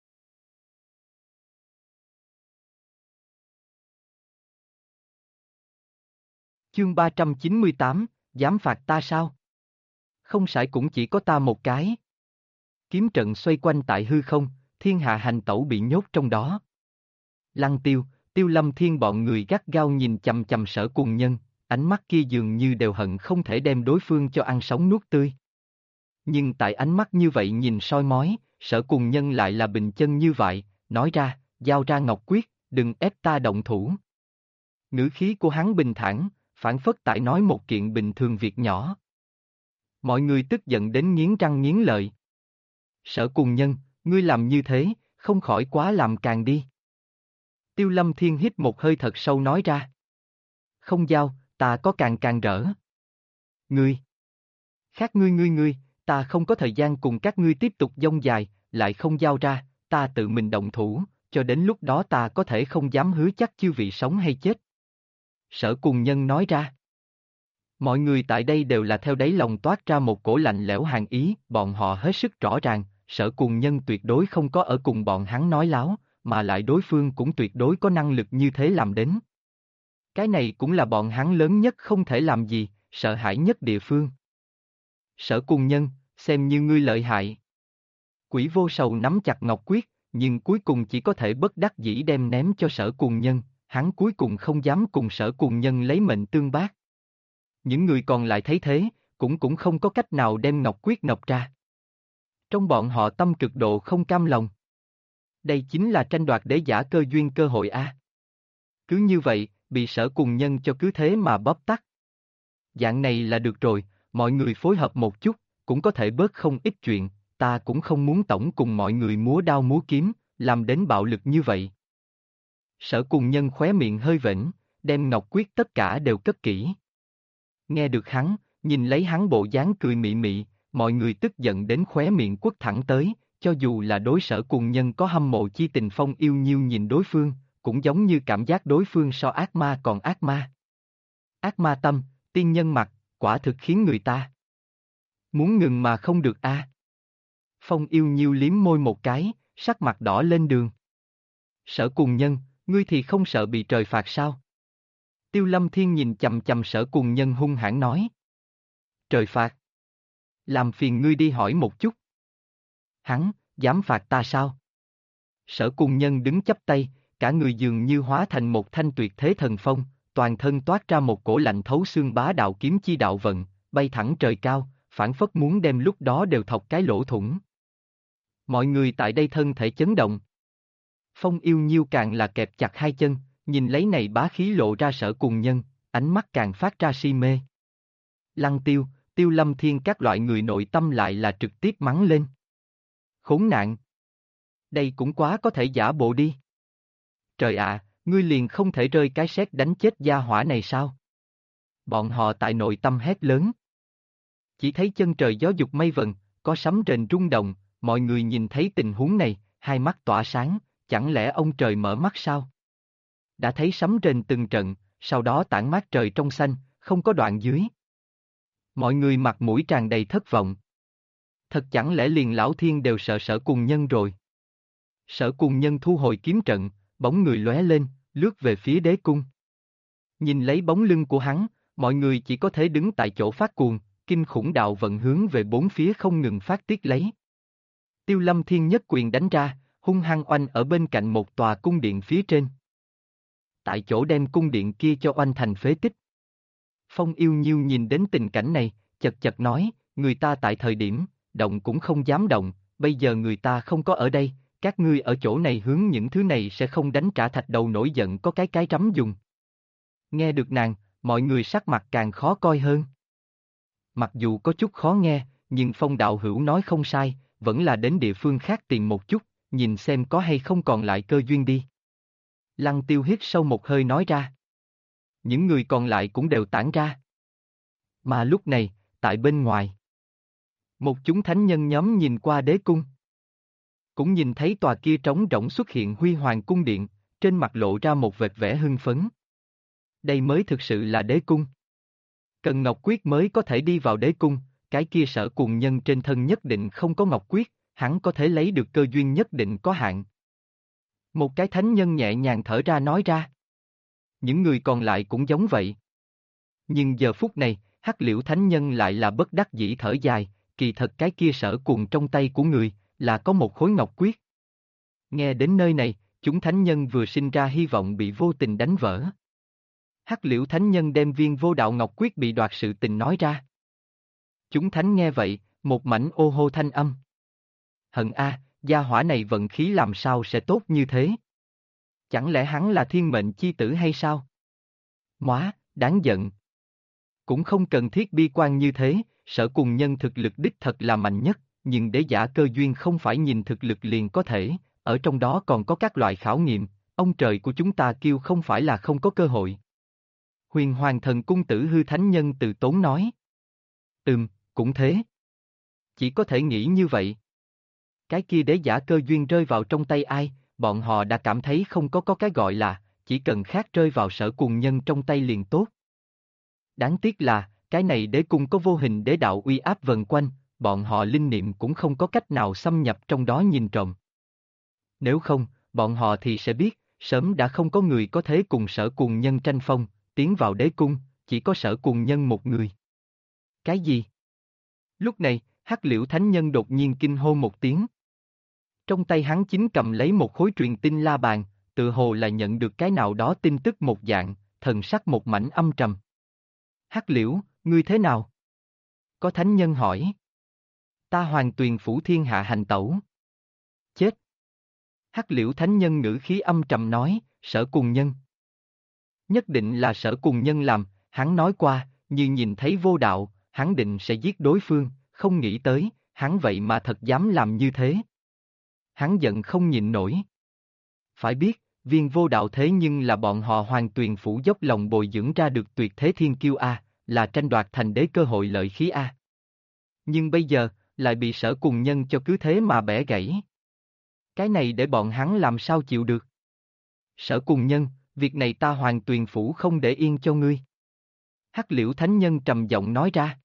Chương 398, dám phạt ta sao? Không phải cũng chỉ có ta một cái. Kiếm trận xoay quanh tại hư không, thiên hạ hành tẩu bị nhốt trong đó. Lăng Tiêu, Tiêu Lâm Thiên bọn người gắt gao nhìn chằm chằm Sở Cùng Nhân, ánh mắt kia dường như đều hận không thể đem đối phương cho ăn sống nuốt tươi. Nhưng tại ánh mắt như vậy nhìn soi mói, Sở Cùng Nhân lại là bình chân như vậy, nói ra, giao ra ngọc quyết, đừng ép ta động thủ. Ngữ khí của hắn bình thản, phảng phất tại nói một kiện bình thường việc nhỏ. Mọi người tức giận đến nghiến răng nghiến lợi. Sở Cùng Nhân, ngươi làm như thế, không khỏi quá làm càng đi. Tiêu Lâm Thiên hít một hơi thật sâu nói ra. Không giao, ta có càng càng rỡ. Ngươi. Khác ngươi, ta không có thời gian cùng các ngươi tiếp tục dông dài, lại không giao ra, ta tự mình động thủ, cho đến lúc đó ta có thể không dám hứa chắc chư vị sống hay chết. Sở Cùng Nhân nói ra. Mọi người tại đây đều là theo đáy lòng toát ra một cổ lạnh lẽo hàn ý, bọn họ hết sức rõ ràng, Sở Cuồng Nhân tuyệt đối không có ở cùng bọn hắn nói láo, mà lại đối phương cũng tuyệt đối có năng lực như thế làm đến. Cái này cũng là bọn hắn lớn nhất không thể làm gì, sợ hãi nhất địa phương. Sở Cuồng Nhân, xem như ngươi lợi hại. Quỷ Vô Sầu nắm chặt ngọc quyết, nhưng cuối cùng chỉ có thể bất đắc dĩ đem ném cho Sở Cuồng Nhân, hắn cuối cùng không dám cùng Sở Cuồng Nhân lấy mệnh tương bác. Những người còn lại thấy thế, cũng không có cách nào đem ngọc quyết nộp ra. Trong bọn họ tâm cực độ không cam lòng. Đây chính là tranh đoạt đế giả cơ duyên cơ hội a. Cứ như vậy, bị Sở Cuồng Nhân cho cứ thế mà bóp tắt. Dạng này là được rồi, mọi người phối hợp một chút, cũng có thể bớt không ít chuyện, ta cũng không muốn tổng cùng mọi người múa đao múa kiếm, làm đến bạo lực như vậy. Sở Cuồng Nhân khóe miệng hơi vểnh, đem ngọc quyết tất cả đều cất kỹ. Nghe được hắn, nhìn lấy hắn bộ dáng cười mị mị, mọi người tức giận đến khóe miệng quất thẳng tới, cho dù là đối Sở Cuồng Nhân có hâm mộ chi tình Phong Yêu Nhiêu nhìn đối phương, cũng giống như cảm giác đối phương so ác ma còn ác ma. Ác ma tâm, tiên nhân mặt, quả thực khiến người ta muốn ngừng mà không được a. Phong Yêu Nhiêu liếm môi một cái, sắc mặt đỏ lên đường. Sở Cuồng Nhân, ngươi thì không sợ bị trời phạt sao? Tiêu Lâm Thiên nhìn chằm chằm Sở Cuồng Nhân hung hãn nói. Trời phạt? Làm phiền ngươi đi hỏi một chút. Hắn, dám phạt ta sao? Sở Cuồng Nhân đứng chắp tay, cả người dường như hóa thành một thanh tuyệt thế thần phong, toàn thân toát ra một cổ lạnh thấu xương bá đạo kiếm chi đạo vận, bay thẳng trời cao, phảng phất muốn đem lúc đó đều thọc cái lỗ thủng. Mọi người tại đây thân thể chấn động. Phong Yêu Nhiêu càng là kẹp chặt hai chân, nhìn lấy này bá khí lộ ra Sở Cuồng Nhân, ánh mắt càng phát ra si mê. Lăng Tiêu, Tiêu Lâm Thiên các loại người nội tâm lại là trực tiếp mắng lên. Khốn nạn! Đây cũng quá có thể giả bộ đi. Trời ạ, ngươi liền không thể rơi cái sét đánh chết gia hỏa này sao? Bọn họ tại nội tâm hét lớn. Chỉ thấy chân trời gió dục mây vần, có sấm rền rung động, mọi người nhìn thấy tình huống này, hai mắt tỏa sáng, chẳng lẽ ông trời mở mắt sao? Đã thấy sấm rền từng trận, sau đó tản mát trời trong xanh, không có đoạn dưới. Mọi người mặt mũi tràn đầy thất vọng. Thật chẳng lẽ liền lão thiên đều sợ Sở Cuồng Nhân rồi? Sở Cuồng Nhân thu hồi kiếm trận, bóng người lóe lên, lướt về phía đế cung. Nhìn lấy bóng lưng của hắn, mọi người chỉ có thể đứng tại chỗ phát cuồng, kinh khủng đạo vận hướng về bốn phía không ngừng phát tiết lấy. Tiêu Lâm Thiên nhất quyền đánh ra, hung hăng oanh ở bên cạnh một tòa cung điện phía trên. Tại chỗ đem cung điện kia cho oanh thành phế tích. Phong Yêu Nhiêu nhìn đến tình cảnh này, chật chật nói, người ta tại thời điểm, động cũng không dám động, bây giờ người ta không có ở đây, các ngươi ở chỗ này hướng những thứ này sẽ không đánh trả thạch đầu nổi giận có cái trắm dùng. Nghe được nàng, mọi người sắc mặt càng khó coi hơn. Mặc dù có chút khó nghe, nhưng Phong đạo hữu nói không sai, vẫn là đến địa phương khác tìm một chút, nhìn xem có hay không còn lại cơ duyên đi. Lăng Tiêu hít sâu một hơi nói ra. Những người còn lại cũng đều tản ra. Mà lúc này, tại bên ngoài, một chúng thánh nhân nhóm nhìn qua đế cung. Cũng nhìn thấy tòa kia trống rỗng xuất hiện huy hoàng cung điện, trên mặt lộ ra một vệt vẻ hưng phấn. Đây mới thực sự là đế cung. Cần ngọc quyết mới có thể đi vào đế cung, cái kia Sở Cuồng Nhân trên thân nhất định không có ngọc quyết, hắn có thể lấy được cơ duyên nhất định có hạn. Một cái thánh nhân nhẹ nhàng thở ra nói ra. Những người còn lại cũng giống vậy. Nhưng giờ phút này, Hắc Liễu thánh nhân lại là bất đắc dĩ thở dài, kỳ thật cái kia Sở Cuồng trong tay của người, là có một khối ngọc quyết. Nghe đến nơi này, chúng thánh nhân vừa sinh ra hy vọng bị vô tình đánh vỡ. Hắc Liễu thánh nhân đem viên vô đạo ngọc quyết bị đoạt sự tình nói ra. Chúng thánh nghe vậy, một mảnh ô hô thanh âm. Hận a, gia hỏa này vận khí làm sao sẽ tốt như thế? Chẳng lẽ hắn là thiên mệnh chi tử hay sao? Móa, đáng giận. Cũng không cần thiết bi quan như thế, Sở Cuồng Nhân thực lực đích thật là mạnh nhất, nhưng đế giả cơ duyên không phải nhìn thực lực liền có thể, ở trong đó còn có các loại khảo nghiệm, ông trời của chúng ta kêu không phải là không có cơ hội. Huyền Hoàng Thần Cung Tử Hư Thánh Nhân từ tốn nói. Cũng thế. Chỉ có thể nghĩ như vậy. Cái kia đế giả cơ duyên rơi vào trong tay ai, bọn họ đã cảm thấy không có cái gọi là, chỉ cần khác rơi vào Sở Cuồng Nhân trong tay liền tốt. Đáng tiếc là, cái này đế cung có vô hình đế đạo uy áp vần quanh, bọn họ linh niệm cũng không có cách nào xâm nhập trong đó nhìn trộm. Nếu không, bọn họ thì sẽ biết, sớm đã không có người có thể cùng Sở Cuồng Nhân tranh phong, tiến vào đế cung, chỉ có Sở Cuồng Nhân một người. Cái gì? Lúc này, Hắc Liễu Thánh Nhân đột nhiên kinh hô một tiếng. Trong tay hắn chính cầm lấy một khối truyền tin la bàn, tự hồ là nhận được cái nào đó tin tức một dạng, thần sắc một mảnh âm trầm. Hắc Liễu, ngươi thế nào? Có thánh nhân hỏi. Ta Hoàng Tuyền Phủ thiên hạ hành tẩu. Chết. Hắc Liễu Thánh Nhân ngữ khí âm trầm nói, Sở Cuồng Nhân. Nhất định là Sở Cuồng Nhân làm, hắn nói qua, như nhìn thấy vô đạo, hắn định sẽ giết đối phương, không nghĩ tới, hắn vậy mà thật dám làm như thế. Hắn giận không nhịn nổi. Phải biết, viên vô đạo thế nhưng là bọn họ Hoàng Tuyền Phủ dốc lòng bồi dưỡng ra được tuyệt thế thiên kiêu A, là tranh đoạt thành đế cơ hội lợi khí A. Nhưng bây giờ, lại bị Sở Cuồng Nhân cho cứ thế mà bẻ gãy. Cái này để bọn hắn làm sao chịu được. Sở Cuồng Nhân, việc này ta Hoàng Tuyền Phủ không để yên cho ngươi. Hắc Liễu Thánh Nhân trầm giọng nói ra.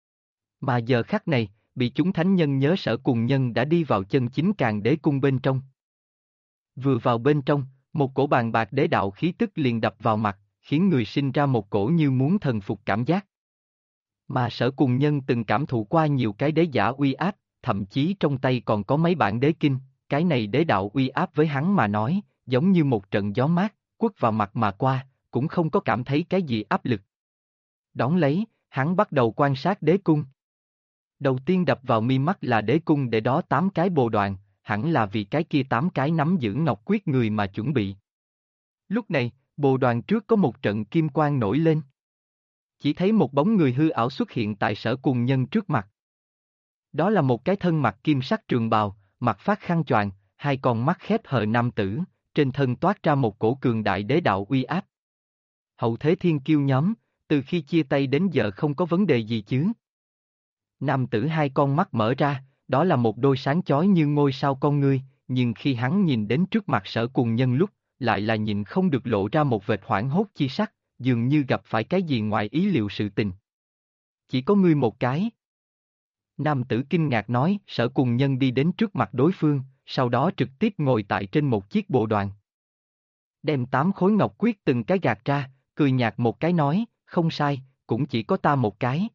Mà giờ khắc này, bị chúng thánh nhân nhớ Sở Cuồng Nhân đã đi vào chân chính Càn Đế cung bên trong. Vừa vào bên trong, một cổ bàn bạc đế đạo khí tức liền đập vào mặt, khiến người sinh ra một cổ như muốn thần phục cảm giác. Mà Sở Cuồng Nhân từng cảm thụ qua nhiều cái đế giả uy áp, thậm chí trong tay còn có mấy bản đế kinh, cái này đế đạo uy áp với hắn mà nói, giống như một trận gió mát, quất vào mặt mà qua, cũng không có cảm thấy cái gì áp lực. Đón lấy, hắn bắt đầu quan sát đế cung. Đầu tiên đập vào mi mắt là đế cung để đó 8 cái bồ đoàn, hẳn là vì cái kia 8 cái nắm giữ ngọc quyết người mà chuẩn bị. Lúc này, bồ đoàn trước có một trận kim quang nổi lên. Chỉ thấy một bóng người hư ảo xuất hiện tại Sở Cuồng Nhân trước mặt. Đó là một cái thân mặc kim sắc trường bào, mặt phát khăn choàng, hai con mắt khép hờ nam tử, trên thân toát ra một cổ cường đại đế đạo uy áp. Hậu thế thiên kiêu nhóm, từ khi chia tay đến giờ không có vấn đề gì chứ? Nam tử hai con mắt mở ra, đó là một đôi sáng chói như ngôi sao con ngươi, nhưng khi hắn nhìn đến trước mặt Sở Cuồng Nhân lúc, lại là nhìn không được lộ ra một vệt hoảng hốt chi sắc, dường như gặp phải cái gì ngoài ý liệu sự tình. Chỉ có ngươi một cái. Nam tử kinh ngạc nói, Sở Cuồng Nhân đi đến trước mặt đối phương, sau đó trực tiếp ngồi tại trên một chiếc bộ đoàn. Đem 8 khối ngọc quyết từng cái gạt ra, cười nhạt một cái nói, không sai, cũng chỉ có ta một cái.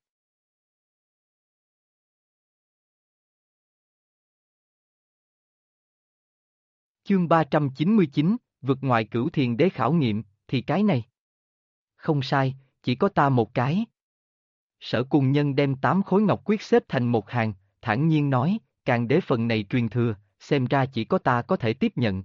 Chương 399, vượt ngoài cửu thiền đế khảo nghiệm, thì cái này. Không sai, chỉ có ta một cái. Sở Cuồng Nhân đem 8 khối ngọc quyết xếp thành một hàng, thản nhiên nói, Càn Đế phần này truyền thừa, xem ra chỉ có ta có thể tiếp nhận.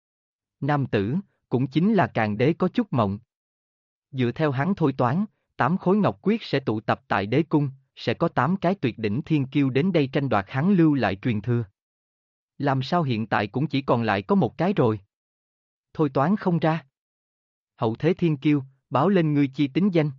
Nam tử, cũng chính là Càn Đế có chút mộng. Dựa theo hắn thôi toán, 8 khối ngọc quyết sẽ tụ tập tại đế cung, sẽ có 8 cái tuyệt đỉnh thiên kiêu đến đây tranh đoạt hắn lưu lại truyền thừa. Làm sao hiện tại cũng chỉ còn lại có một cái rồi? Thôi toán không ra. Hậu thế thiên kiêu, báo lên ngươi chi tính danh.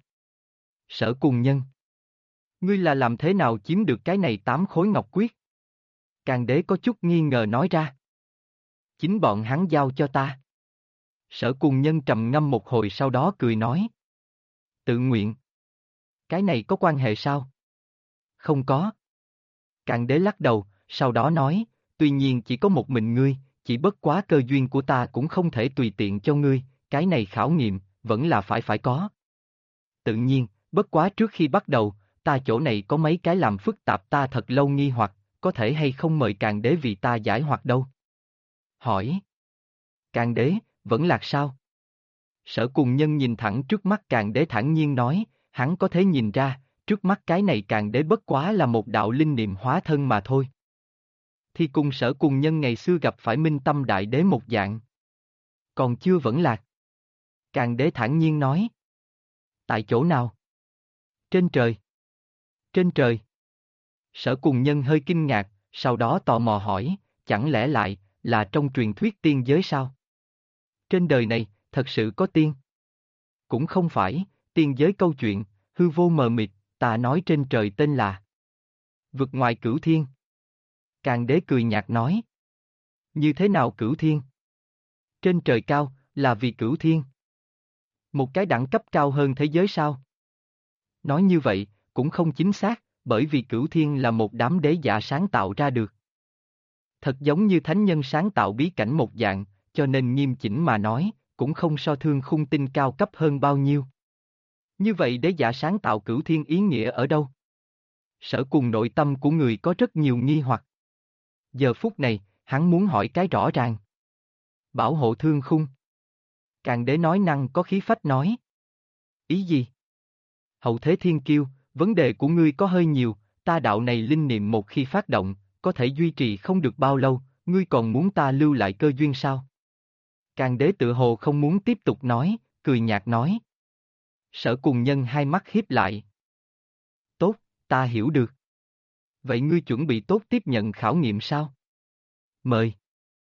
Sở Cuồng Nhân. Ngươi là làm thế nào chiếm được cái này 8 khối ngọc quyết? Càn Đế có chút nghi ngờ nói ra. Chính bọn hắn giao cho ta. Sở Cuồng Nhân trầm ngâm một hồi sau đó cười nói. Tự nguyện. Cái này có quan hệ sao? Không có. Càn Đế lắc đầu, sau đó nói, tuy nhiên chỉ có một mình ngươi, chỉ bất quá cơ duyên của ta cũng không thể tùy tiện cho ngươi, cái này khảo nghiệm, vẫn là phải có. Tự nhiên, bất quá trước khi bắt đầu, ta chỗ này có mấy cái làm phức tạp ta thật lâu nghi hoặc, có thể hay không mời Càn Đế vì ta giải hoặc đâu? Hỏi. Càn Đế, vẫn lạc sao? Sở Cuồng Nhân nhìn thẳng trước mắt Càn Đế thản nhiên nói, hắn có thể nhìn ra, trước mắt cái này Càn Đế bất quá là một đạo linh niệm hóa thân mà thôi. Thì cùng Sở Cuồng Nhân ngày xưa gặp phải Minh Tâm Đại Đế một dạng. Còn chưa vẫn lạc. Càn Đế thản nhiên nói. Tại chỗ nào? Trên trời. Trên trời. Sở Cuồng Nhân hơi kinh ngạc, sau đó tò mò hỏi, chẳng lẽ lại, là trong truyền thuyết tiên giới sao? Trên đời này, thật sự có tiên? Cũng không phải, tiên giới câu chuyện, hư vô mờ mịt, ta nói trên trời tên là vượt ngoài cửu thiên. Càn Đế cười nhạt nói. Như thế nào cửu thiên? Trên trời cao, là vì cửu thiên. Một cái đẳng cấp cao hơn thế giới sao? Nói như vậy, cũng không chính xác, bởi vì cửu thiên là một đám đế giả sáng tạo ra được. Thật giống như thánh nhân sáng tạo bí cảnh một dạng, cho nên nghiêm chỉnh mà nói, cũng không so thương khung tinh cao cấp hơn bao nhiêu. Như vậy đế giả sáng tạo cửu thiên ý nghĩa ở đâu? Sở cùng nội tâm của người có rất nhiều nghi hoặc. Giờ phút này, hắn muốn hỏi cái rõ ràng. Bảo hộ thương khung. Càng đế nói năng có khí phách nói. Ý gì? Hậu thế thiên kiêu, vấn đề của ngươi có hơi nhiều, ta đạo này linh niệm một khi phát động, có thể duy trì không được bao lâu, ngươi còn muốn ta lưu lại cơ duyên sao? Càng đế tự hồ không muốn tiếp tục nói, cười nhạt nói. Sở cùng nhân hai mắt híp lại. Tốt, ta hiểu được. Vậy ngươi chuẩn bị tốt tiếp nhận khảo nghiệm sao? Mời.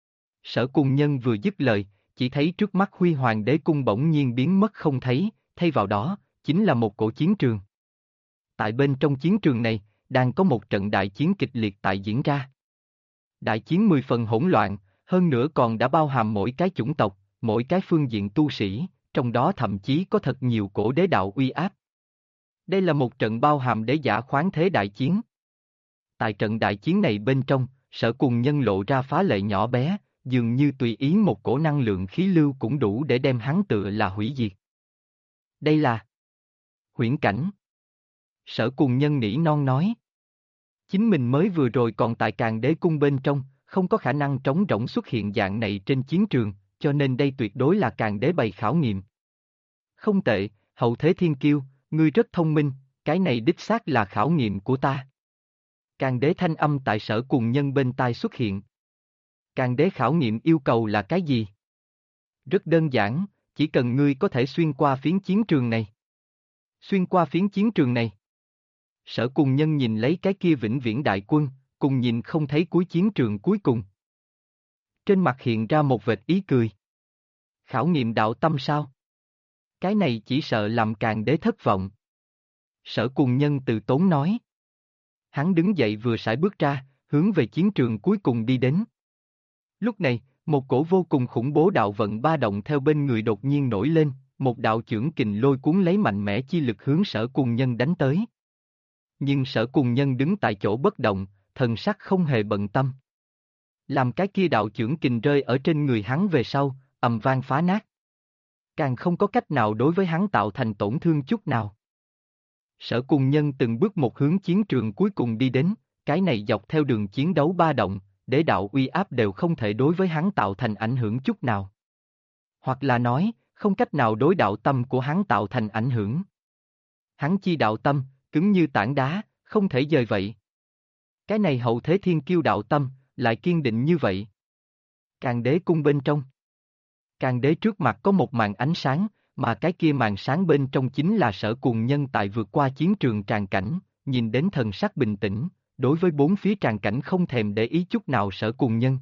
Sở cùng nhân vừa dứt lời, chỉ thấy trước mắt Huy Hoàng đế cung bỗng nhiên biến mất không thấy, thay vào đó, chính là một cổ chiến trường. Tại bên trong chiến trường này, đang có một trận đại chiến kịch liệt tại diễn ra. Đại chiến 10 phần hỗn loạn, hơn nữa còn đã bao hàm mỗi cái chủng tộc, mỗi cái phương diện tu sĩ, trong đó thậm chí có thật nhiều cổ đế đạo uy áp. Đây là một trận bao hàm đế giả khoáng thế đại chiến. Tại trận đại chiến này bên trong, Sở cùng nhân lộ ra phá lệ nhỏ bé, dường như tùy ý một cổ năng lượng khí lưu cũng đủ để đem hắn tựa là hủy diệt. Đây là huyễn cảnh. Sở cùng nhân nỉ non nói. Chính mình mới vừa rồi còn tại Càn Đế cung bên trong, không có khả năng trống rỗng xuất hiện dạng này trên chiến trường, cho nên đây tuyệt đối là Càn Đế bày khảo nghiệm. Không tệ, hậu thế thiên kiêu, ngươi rất thông minh, cái này đích xác là khảo nghiệm của ta. Càn Đế thanh âm tại Sở cùng nhân bên tai xuất hiện. Càn Đế khảo nghiệm yêu cầu là cái gì? Rất đơn giản, chỉ cần ngươi có thể xuyên qua phiến chiến trường này. Xuyên qua phiến chiến trường này. Sở cùng nhân nhìn lấy cái kia vĩnh viễn đại quân, cùng nhìn không thấy cuối chiến trường cuối cùng. Trên mặt hiện ra một vệt ý cười. Khảo nghiệm đạo tâm sao? Cái này chỉ sợ làm Càn Đế thất vọng. Sở cùng nhân từ tốn nói. Hắn đứng dậy vừa sải bước ra, hướng về chiến trường cuối cùng đi đến. Lúc này, một cổ vô cùng khủng bố đạo vận ba động theo bên người đột nhiên nổi lên, một đạo chưởng kình lôi cuốn lấy mạnh mẽ chi lực hướng Sở cùng nhân đánh tới. Nhưng Sở cùng nhân đứng tại chỗ bất động, thần sắc không hề bận tâm. Làm cái kia đạo chưởng kình rơi ở trên người hắn về sau, ầm vang phá nát. Càng không có cách nào đối với hắn tạo thành tổn thương chút nào. Sở cùng nhân từng bước một hướng chiến trường cuối cùng đi đến, cái này dọc theo đường chiến đấu ba động, đế đạo uy áp đều không thể đối với hắn tạo thành ảnh hưởng chút nào. Hoặc là nói, không cách nào đối đạo tâm của hắn tạo thành ảnh hưởng. Hắn chi đạo tâm, cứng như tảng đá, không thể dời vậy. Cái này hậu thế thiên kiêu đạo tâm, lại kiên định như vậy. Càn Đế cung bên trong. Càn Đế trước mặt có một màn ánh sáng, mà cái kia màn sáng bên trong chính là Sở cùng nhân tại vượt qua chiến trường tràn cảnh, nhìn đến thần sắc bình tĩnh, đối với bốn phía tràn cảnh không thèm để ý chút nào Sở cùng nhân.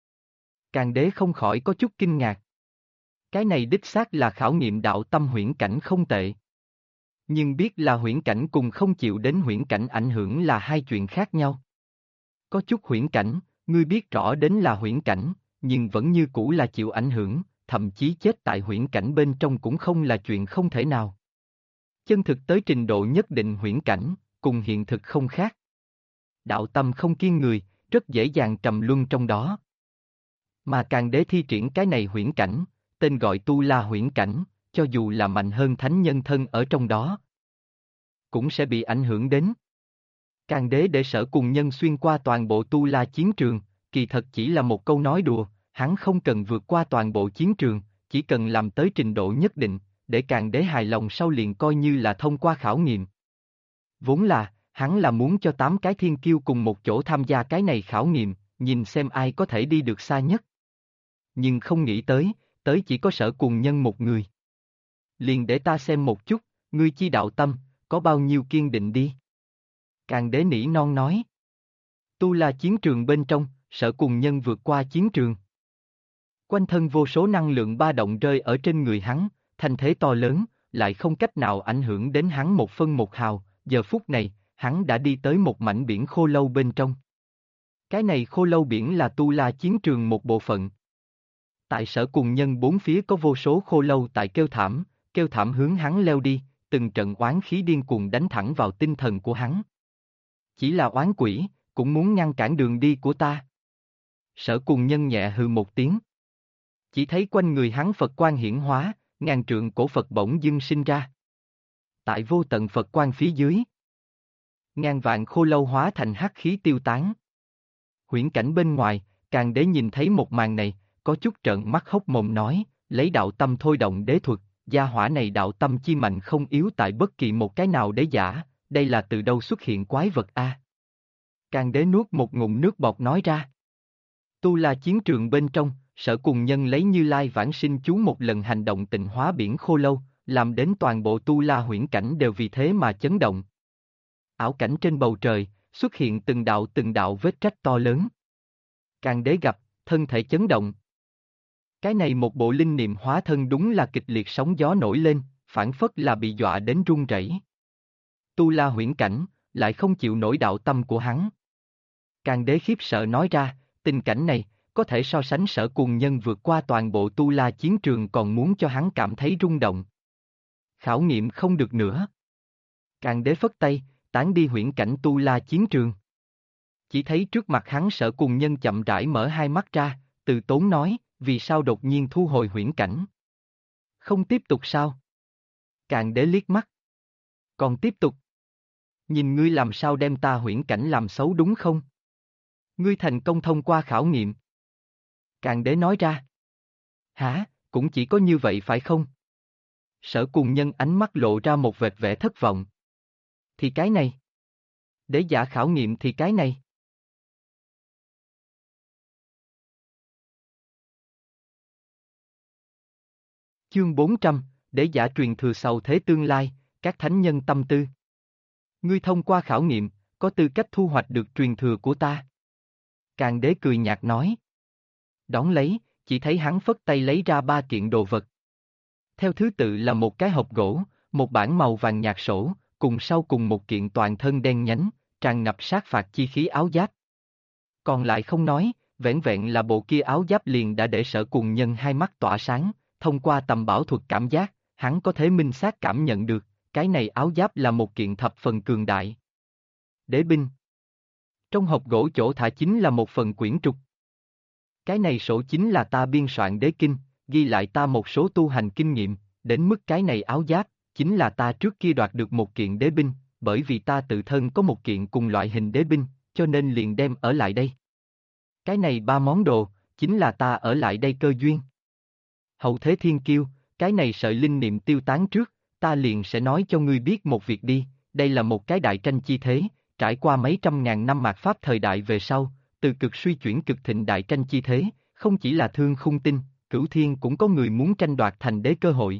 Càn Đế không khỏi có chút kinh ngạc. Cái này đích xác là khảo nghiệm đạo tâm huyễn cảnh không tệ. Nhưng biết là huyễn cảnh cùng không chịu đến huyễn cảnh ảnh hưởng là hai chuyện khác nhau. Có chút huyễn cảnh, ngươi biết rõ đến là huyễn cảnh, nhưng vẫn như cũ là chịu ảnh hưởng, thậm chí chết tại huyễn cảnh bên trong cũng không là chuyện không thể nào. Chân thực tới trình độ nhất định huyễn cảnh, cùng hiện thực không khác. Đạo tâm không kiên người, rất dễ dàng trầm luân trong đó. Mà Càn Đế thi triển cái này huyễn cảnh, tên gọi Tu La huyễn cảnh, cho dù là mạnh hơn thánh nhân thân ở trong đó, cũng sẽ bị ảnh hưởng đến. Càn Đế để Sở cùng nhân xuyên qua toàn bộ Tu La chiến trường, kỳ thật chỉ là một câu nói đùa, hắn không cần vượt qua toàn bộ chiến trường, chỉ cần làm tới trình độ nhất định, để Càn Đế hài lòng sau liền coi như là thông qua khảo nghiệm. Vốn là, hắn là muốn cho 8 cái thiên kiêu cùng một chỗ tham gia cái này khảo nghiệm, nhìn xem ai có thể đi được xa nhất. Nhưng không nghĩ tới chỉ có Sở cùng nhân một người. Liền để ta xem một chút, ngươi chi đạo tâm, có bao nhiêu kiên định đi. Càn Đế nỉ non nói. Tu La chiến trường bên trong, Sở cùng nhân vượt qua chiến trường. Quanh thân vô số năng lượng ba động rơi ở trên người hắn, thành thế to lớn, lại không cách nào ảnh hưởng đến hắn một phân một hào, giờ phút này, hắn đã đi tới một mảnh biển khô lâu bên trong. Cái này khô lâu biển là Tu La chiến trường một bộ phận. Tại Sở cùng nhân bốn phía có vô số khô lâu tại kêu thảm hướng hắn leo đi, từng trận oán khí điên cuồng đánh thẳng vào tinh thần của hắn. Chỉ là oán quỷ, cũng muốn ngăn cản đường đi của ta. Sở Cùng Nhân nhẹ hừ một tiếng. Chỉ thấy quanh người hắn Phật quang hiển hóa, ngàn trượng cổ Phật bỗng dưng sinh ra. Tại vô tận Phật quang phía dưới, ngàn vạn khô lâu hóa thành hắc khí tiêu tán. Huyễn cảnh bên ngoài, Càng Đế nhìn thấy một màn này, có chút trợn mắt hốc mồm nói, lấy đạo tâm thôi động đế thuật, gia hỏa này đạo tâm chi mạnh không yếu tại bất kỳ một cái nào đế giả, đây là từ đâu xuất hiện quái vật a? Càng Đế nuốt một ngụm nước bọt nói ra. Tu La chiến trường bên trong, Sở Cùng Nhân lấy Như Lai Vãng Sinh chú một lần hành động tịnh hóa biển khô lâu, làm đến toàn bộ Tu La huyễn cảnh đều vì thế mà chấn động. Ảo cảnh trên bầu trời, xuất hiện từng đạo vết rách to lớn. Càng Đế gặp, thân thể chấn động. Cái này một bộ linh niệm hóa thân đúng là kịch liệt sóng gió nổi lên, phản phất là bị dọa đến run rẩy. Tu La huyễn cảnh, lại không chịu nổi đạo tâm của hắn. Càng Đế khiếp sợ nói ra, tình cảnh này, có thể so sánh Sở Cùng Nhân vượt qua toàn bộ Tu La chiến trường còn muốn cho hắn cảm thấy rung động. Khảo nghiệm không được nữa. Càng Đế phất tay, tán đi huyễn cảnh Tu La chiến trường. Chỉ thấy trước mặt hắn Sở Cùng Nhân chậm rãi mở hai mắt ra, từ tốn nói, vì sao đột nhiên thu hồi huyễn cảnh? Không tiếp tục sao? Càng Đế liếc mắt. Còn tiếp tục. Nhìn ngươi làm sao đem ta huyễn cảnh làm xấu đúng không? Ngươi thành công thông qua khảo nghiệm. Càng Đế nói ra. Hả, cũng chỉ có như vậy phải không? Sở Cùng Nhân ánh mắt lộ ra một vệt vẻ thất vọng. Thì cái này. Đế giả khảo nghiệm thì cái này. Chương 400, Đế giả truyền thừa sau thế tương lai, các thánh nhân tâm tư. Ngươi thông qua khảo nghiệm, có tư cách thu hoạch được truyền thừa của ta. Càng Đế cười nhạt nói. Đón lấy, chỉ thấy hắn phất tay lấy ra ba kiện đồ vật. Theo thứ tự là một cái hộp gỗ, một bản màu vàng nhạt sổ, cùng sau cùng một kiện toàn thân đen nhánh, tràn ngập sát phạt chi khí áo giáp. Còn lại không nói, vẻn vẹn là bộ kia áo giáp liền đã để Sở Cùng Nhân hai mắt tỏa sáng, thông qua tầm bảo thuật cảm giác, hắn có thể minh xác cảm nhận được, cái này áo giáp là một kiện thập phần cường đại. Đế binh. Trong hộp gỗ chỗ thả chính là một phần quyển trục. Cái này sổ chính là ta biên soạn đế kinh, ghi lại ta một số tu hành kinh nghiệm, đến mức cái này áo giáp, chính là ta trước kia đoạt được một kiện đế binh, bởi vì ta tự thân có một kiện cùng loại hình đế binh, cho nên liền đem ở lại đây. Cái này ba món đồ, chính là ta ở lại đây cơ duyên. Hậu thế thiên kiêu, cái này sợi linh niệm tiêu tán trước, ta liền sẽ nói cho ngươi biết một việc đi, đây là một cái đại tranh chi thế, trải qua mấy trăm ngàn năm mạt pháp thời đại về sau, từ cực suy chuyển cực thịnh đại tranh chi thế, không chỉ là Thương Khung Tinh, Cửu Thiên cũng có người muốn tranh đoạt thành đế cơ hội.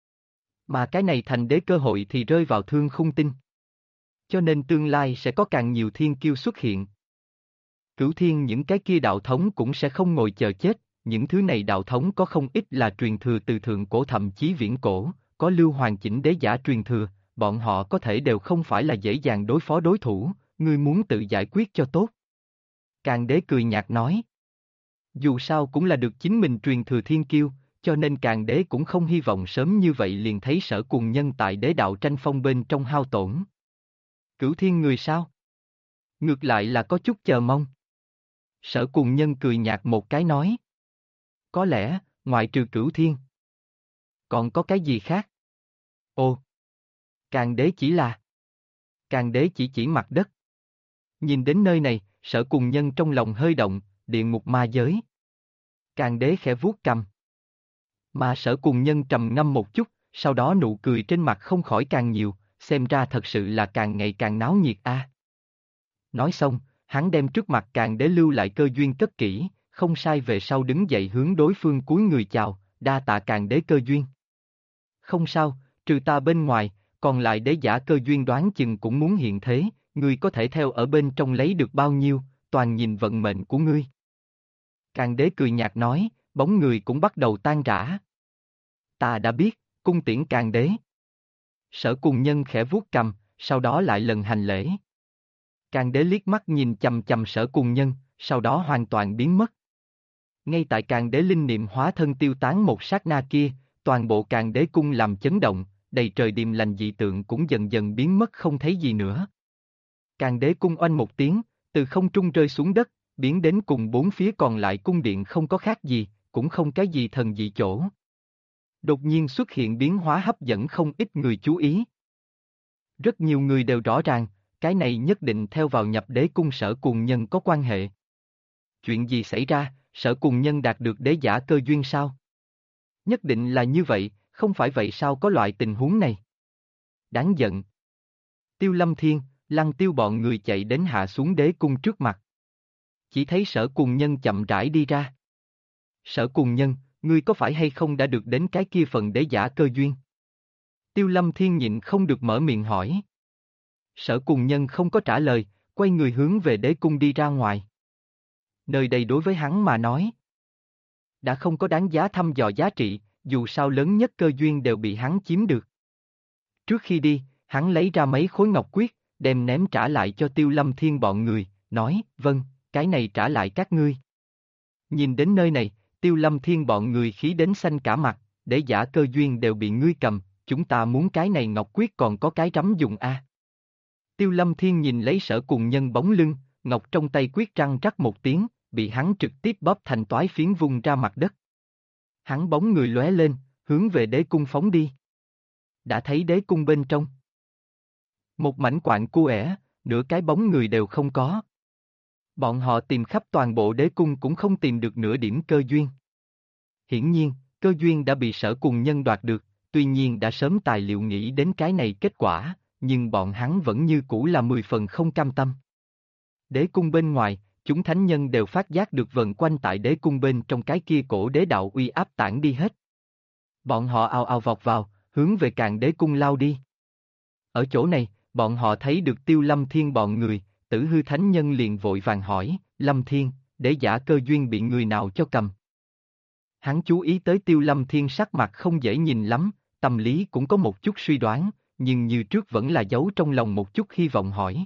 Mà cái này thành đế cơ hội thì rơi vào Thương Khung Tinh. Cho nên tương lai sẽ có càng nhiều thiên kiêu xuất hiện. Cửu Thiên những cái kia đạo thống cũng sẽ không ngồi chờ chết, những thứ này đạo thống có không ít là truyền thừa từ thượng cổ thậm chí viễn cổ, có lưu hoàn chỉnh đế giả truyền thừa, bọn họ có thể đều không phải là dễ dàng đối phó đối thủ, ngươi muốn tự giải quyết cho tốt. Càng Đế cười nhạt nói. Dù sao cũng là được chính mình truyền thừa thiên kiêu, cho nên Càng Đế cũng không hy vọng sớm như vậy liền thấy Sở Cùng Nhân tại đế đạo tranh phong bên trong hao tổn. Cửu Thiên người sao? Ngược lại là có chút chờ mong. Sở Cùng Nhân cười nhạt một cái nói. Có lẽ, ngoại trừ Cửu Thiên. Còn có cái gì khác? Ồ! Càng Đế chỉ là... Càng Đế chỉ mặt đất. Nhìn đến nơi này, Sở Cùng Nhân trong lòng hơi động, địa ngục ma giới. Càng Đế khẽ vuốt cằm. Mà Sở Cùng Nhân trầm ngâm một chút, sau đó nụ cười trên mặt không khỏi càng nhiều, xem ra thật sự là càng ngày càng náo nhiệt a. Nói xong, hắn đem trước mặt Càng Đế lưu lại cơ duyên cất kỹ, không sai về sau đứng dậy hướng đối phương cúi người chào, đa tạ Càng Đế cơ duyên. Không sao, trừ ta bên ngoài, còn lại đế giả cơ duyên đoán chừng cũng muốn hiện thế, ngươi có thể theo ở bên trong lấy được bao nhiêu, toàn nhìn vận mệnh của ngươi. Càng Đế cười nhạt nói, bóng người cũng bắt đầu tan rã. Ta đã biết, cung tiễn Càng Đế. Sở Cùng Nhân khẽ vuốt cằm, sau đó lại lần hành lễ. Càng Đế liếc mắt nhìn chằm chằm Sở Cùng Nhân, sau đó hoàn toàn biến mất. Ngay tại Càng Đế linh niệm hóa thân tiêu tán một sát na kia, toàn bộ Càng Đế cung làm chấn động, đầy trời điềm lành dị tượng cũng dần dần biến mất không thấy gì nữa. Càng đế cung oanh một tiếng, từ không trung rơi xuống đất, biến đến cùng bốn phía còn lại cung điện không có khác gì, cũng không cái gì thần dị chỗ. Đột nhiên xuất hiện biến hóa hấp dẫn không ít người chú ý. Rất nhiều người đều rõ ràng, cái này nhất định theo vào nhập đế cung Sở Cuồng Nhân có quan hệ. Chuyện gì xảy ra, Sở Cuồng Nhân đạt được đế giả cơ duyên sao? Nhất định là như vậy, không phải vậy sao có loại tình huống này? Đáng giận. Tiêu Lâm Thiên, Lăng Tiêu bọn người chạy đến hạ xuống đế cung trước mặt. Chỉ thấy Sở Cuồng Nhân chậm rãi đi ra. Sở Cuồng Nhân, ngươi có phải hay không đã được đến cái kia phần đế giả cơ duyên? Tiêu Lâm Thiên nhịn không được mở miệng hỏi. Sở Cuồng Nhân không có trả lời, quay người hướng về đế cung đi ra ngoài. Nơi đây đối với hắn mà nói, đã không có đáng giá thăm dò giá trị, dù sao lớn nhất cơ duyên đều bị hắn chiếm được. Trước khi đi, hắn lấy ra mấy khối ngọc quyết, đem ném trả lại cho Tiêu Lâm Thiên bọn người, nói, vâng, cái này trả lại các ngươi. Nhìn đến nơi này, Tiêu Lâm Thiên bọn người khí đến xanh cả mặt, để giả cơ duyên đều bị ngươi cầm, chúng ta muốn cái này ngọc quyết còn có cái rắm dùng a. Tiêu Lâm Thiên nhìn lấy Sở Cuồng Nhân bóng lưng, ngọc trong tay quyết răng rắc một tiếng, bị hắn trực tiếp bóp thành toái phiến vung ra mặt đất. Hắn bóng người lóe lên, hướng về đế cung phóng đi. Đã thấy đế cung bên trong. Một mảnh quạng cu ẻ, nửa cái bóng người đều không có. Bọn họ tìm khắp toàn bộ đế cung cũng không tìm được nửa điểm cơ duyên. Hiển nhiên, cơ duyên đã bị Sở Cuồng Nhân đoạt được, tuy nhiên đã sớm tài liệu nghĩ đến cái này kết quả, nhưng bọn hắn vẫn như cũ là 10 phần không cam tâm. Đế cung bên ngoài, chúng thánh nhân đều phát giác được vần quanh tại đế cung bên trong cái kia cổ đế đạo uy áp tản đi hết. Bọn họ ào ào vọt vào, hướng về Càn Đế cung lao đi. Ở chỗ này, bọn họ thấy được Tiêu Lâm Thiên bọn người, Tử Hư thánh nhân liền vội vàng hỏi, Lâm Thiên, đế giả cơ duyên bị người nào cho cầm? Hắn chú ý tới Tiêu Lâm Thiên sắc mặt không dễ nhìn lắm, tâm lý cũng có một chút suy đoán, nhưng như trước vẫn là giấu trong lòng một chút hy vọng hỏi.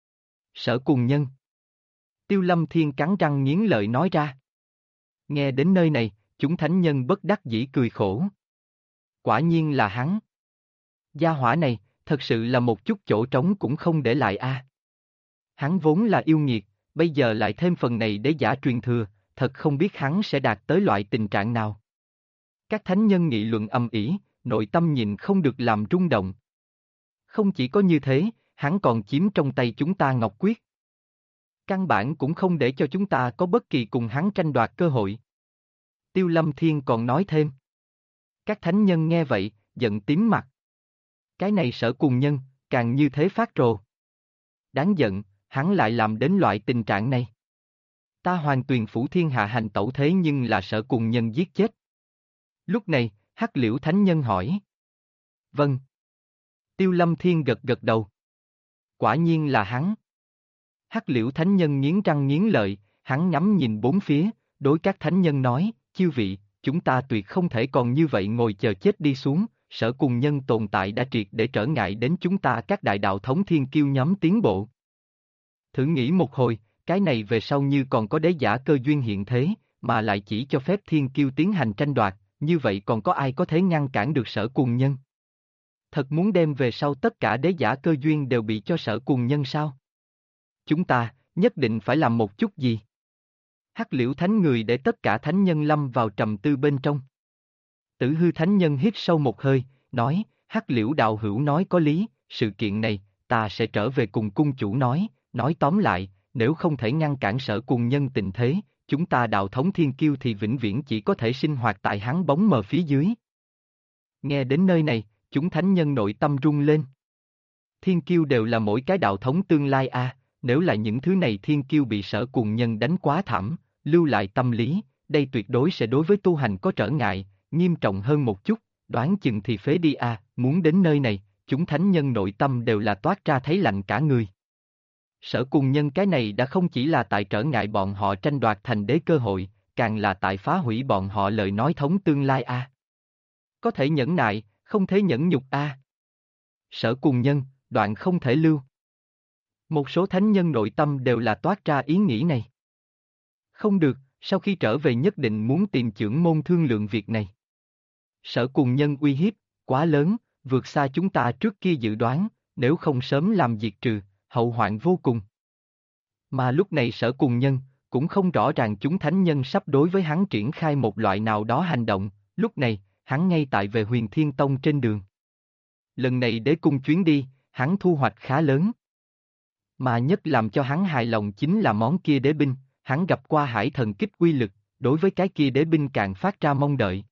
Sở Cuồng Nhân. Tiêu Lâm Thiên cắn răng nghiến lợi nói ra. Nghe đến nơi này, chúng thánh nhân bất đắc dĩ cười khổ. Quả nhiên là hắn. Gia hỏa này, thật sự là một chút chỗ trống cũng không để lại a. Hắn vốn là yêu nghiệt, bây giờ lại thêm phần này để giả truyền thừa, thật không biết hắn sẽ đạt tới loại tình trạng nào. Các thánh nhân nghị luận âm ỉ, nội tâm nhìn không được làm rung động. Không chỉ có như thế, hắn còn chiếm trong tay chúng ta ngọc quyết. Căn bản cũng không để cho chúng ta có bất kỳ cùng hắn tranh đoạt cơ hội. Tiêu Lâm Thiên còn nói thêm. Các thánh nhân nghe vậy, giận tím mặt. Cái này Sở Cuồng Nhân, càng như thế phát rồ. Đáng giận, hắn lại làm đến loại tình trạng này. Ta Hoàng Tuyền Phủ thiên hạ hành tẩu thế nhưng là Sở Cuồng Nhân giết chết. Lúc này, Hắc Liễu thánh nhân hỏi. Vâng. Tiêu Lâm Thiên gật gật đầu. Quả nhiên là hắn. Hắc Liễu thánh nhân nghiến răng nghiến lợi, hắn ngắm nhìn bốn phía, đối các thánh nhân nói, chư vị, chúng ta tuyệt không thể còn như vậy ngồi chờ chết đi xuống, Sở Cuồng Nhân tồn tại đã triệt để trở ngại đến chúng ta các đại đạo thống thiên kiêu nhóm tiến bộ. Thử nghĩ một hồi, cái này về sau như còn có đế giả cơ duyên hiện thế, mà lại chỉ cho phép thiên kiêu tiến hành tranh đoạt, như vậy còn có ai có thể ngăn cản được Sở Cuồng Nhân? Thật muốn đem về sau tất cả đế giả cơ duyên đều bị cho Sở Cuồng Nhân sao? Chúng ta, nhất định phải làm một chút gì? Hắc Liễu thánh người để tất cả thánh nhân lâm vào trầm tư bên trong. Tử Hư thánh nhân hít sâu một hơi, nói, Hắc Liễu đạo hữu nói có lý, sự kiện này, ta sẽ trở về cùng cung chủ nói tóm lại, nếu không thể ngăn cản Sở Cuồng Nhân tình thế, chúng ta đạo thống thiên kiêu thì vĩnh viễn chỉ có thể sinh hoạt tại hắn bóng mờ phía dưới. Nghe đến nơi này, chúng thánh nhân nội tâm rung lên. Thiên kiêu đều là mỗi cái đạo thống tương lai a, nếu là những thứ này thiên kiêu bị Sở Cuồng Nhân đánh quá thảm, lưu lại tâm lý, đây tuyệt đối sẽ đối với tu hành có trở ngại, nghiêm trọng hơn một chút, đoán chừng thì phế đi a, muốn đến nơi này, chúng thánh nhân nội tâm đều là toát ra thấy lạnh cả người. Sở Cuồng Nhân cái này đã không chỉ là tại trở ngại bọn họ tranh đoạt thành đế cơ hội, càng là tại phá hủy bọn họ lời nói thống tương lai a. Có thể nhẫn nại, không thể nhẫn nhục a. Sở Cuồng Nhân, đoạn không thể lưu. Một số thánh nhân nội tâm đều là toát ra ý nghĩ này. Không được, sau khi trở về nhất định muốn tìm chưởng môn thương lượng việc này. Sở Cuồng Nhân uy hiếp, quá lớn, vượt xa chúng ta trước kia dự đoán, nếu không sớm làm diệt trừ, hậu hoạn vô cùng. Mà lúc này Sở Cùng Nhân, cũng không rõ ràng chúng thánh nhân sắp đối với hắn triển khai một loại nào đó hành động, lúc này, hắn ngay tại về Huyền Thiên Tông trên đường. Lần này đế cung chuyến đi, hắn thu hoạch khá lớn. Mà nhất làm cho hắn hài lòng chính là món kia đế binh, hắn gặp qua hải thần kích uy lực, đối với cái kia đế binh càng phát ra mong đợi.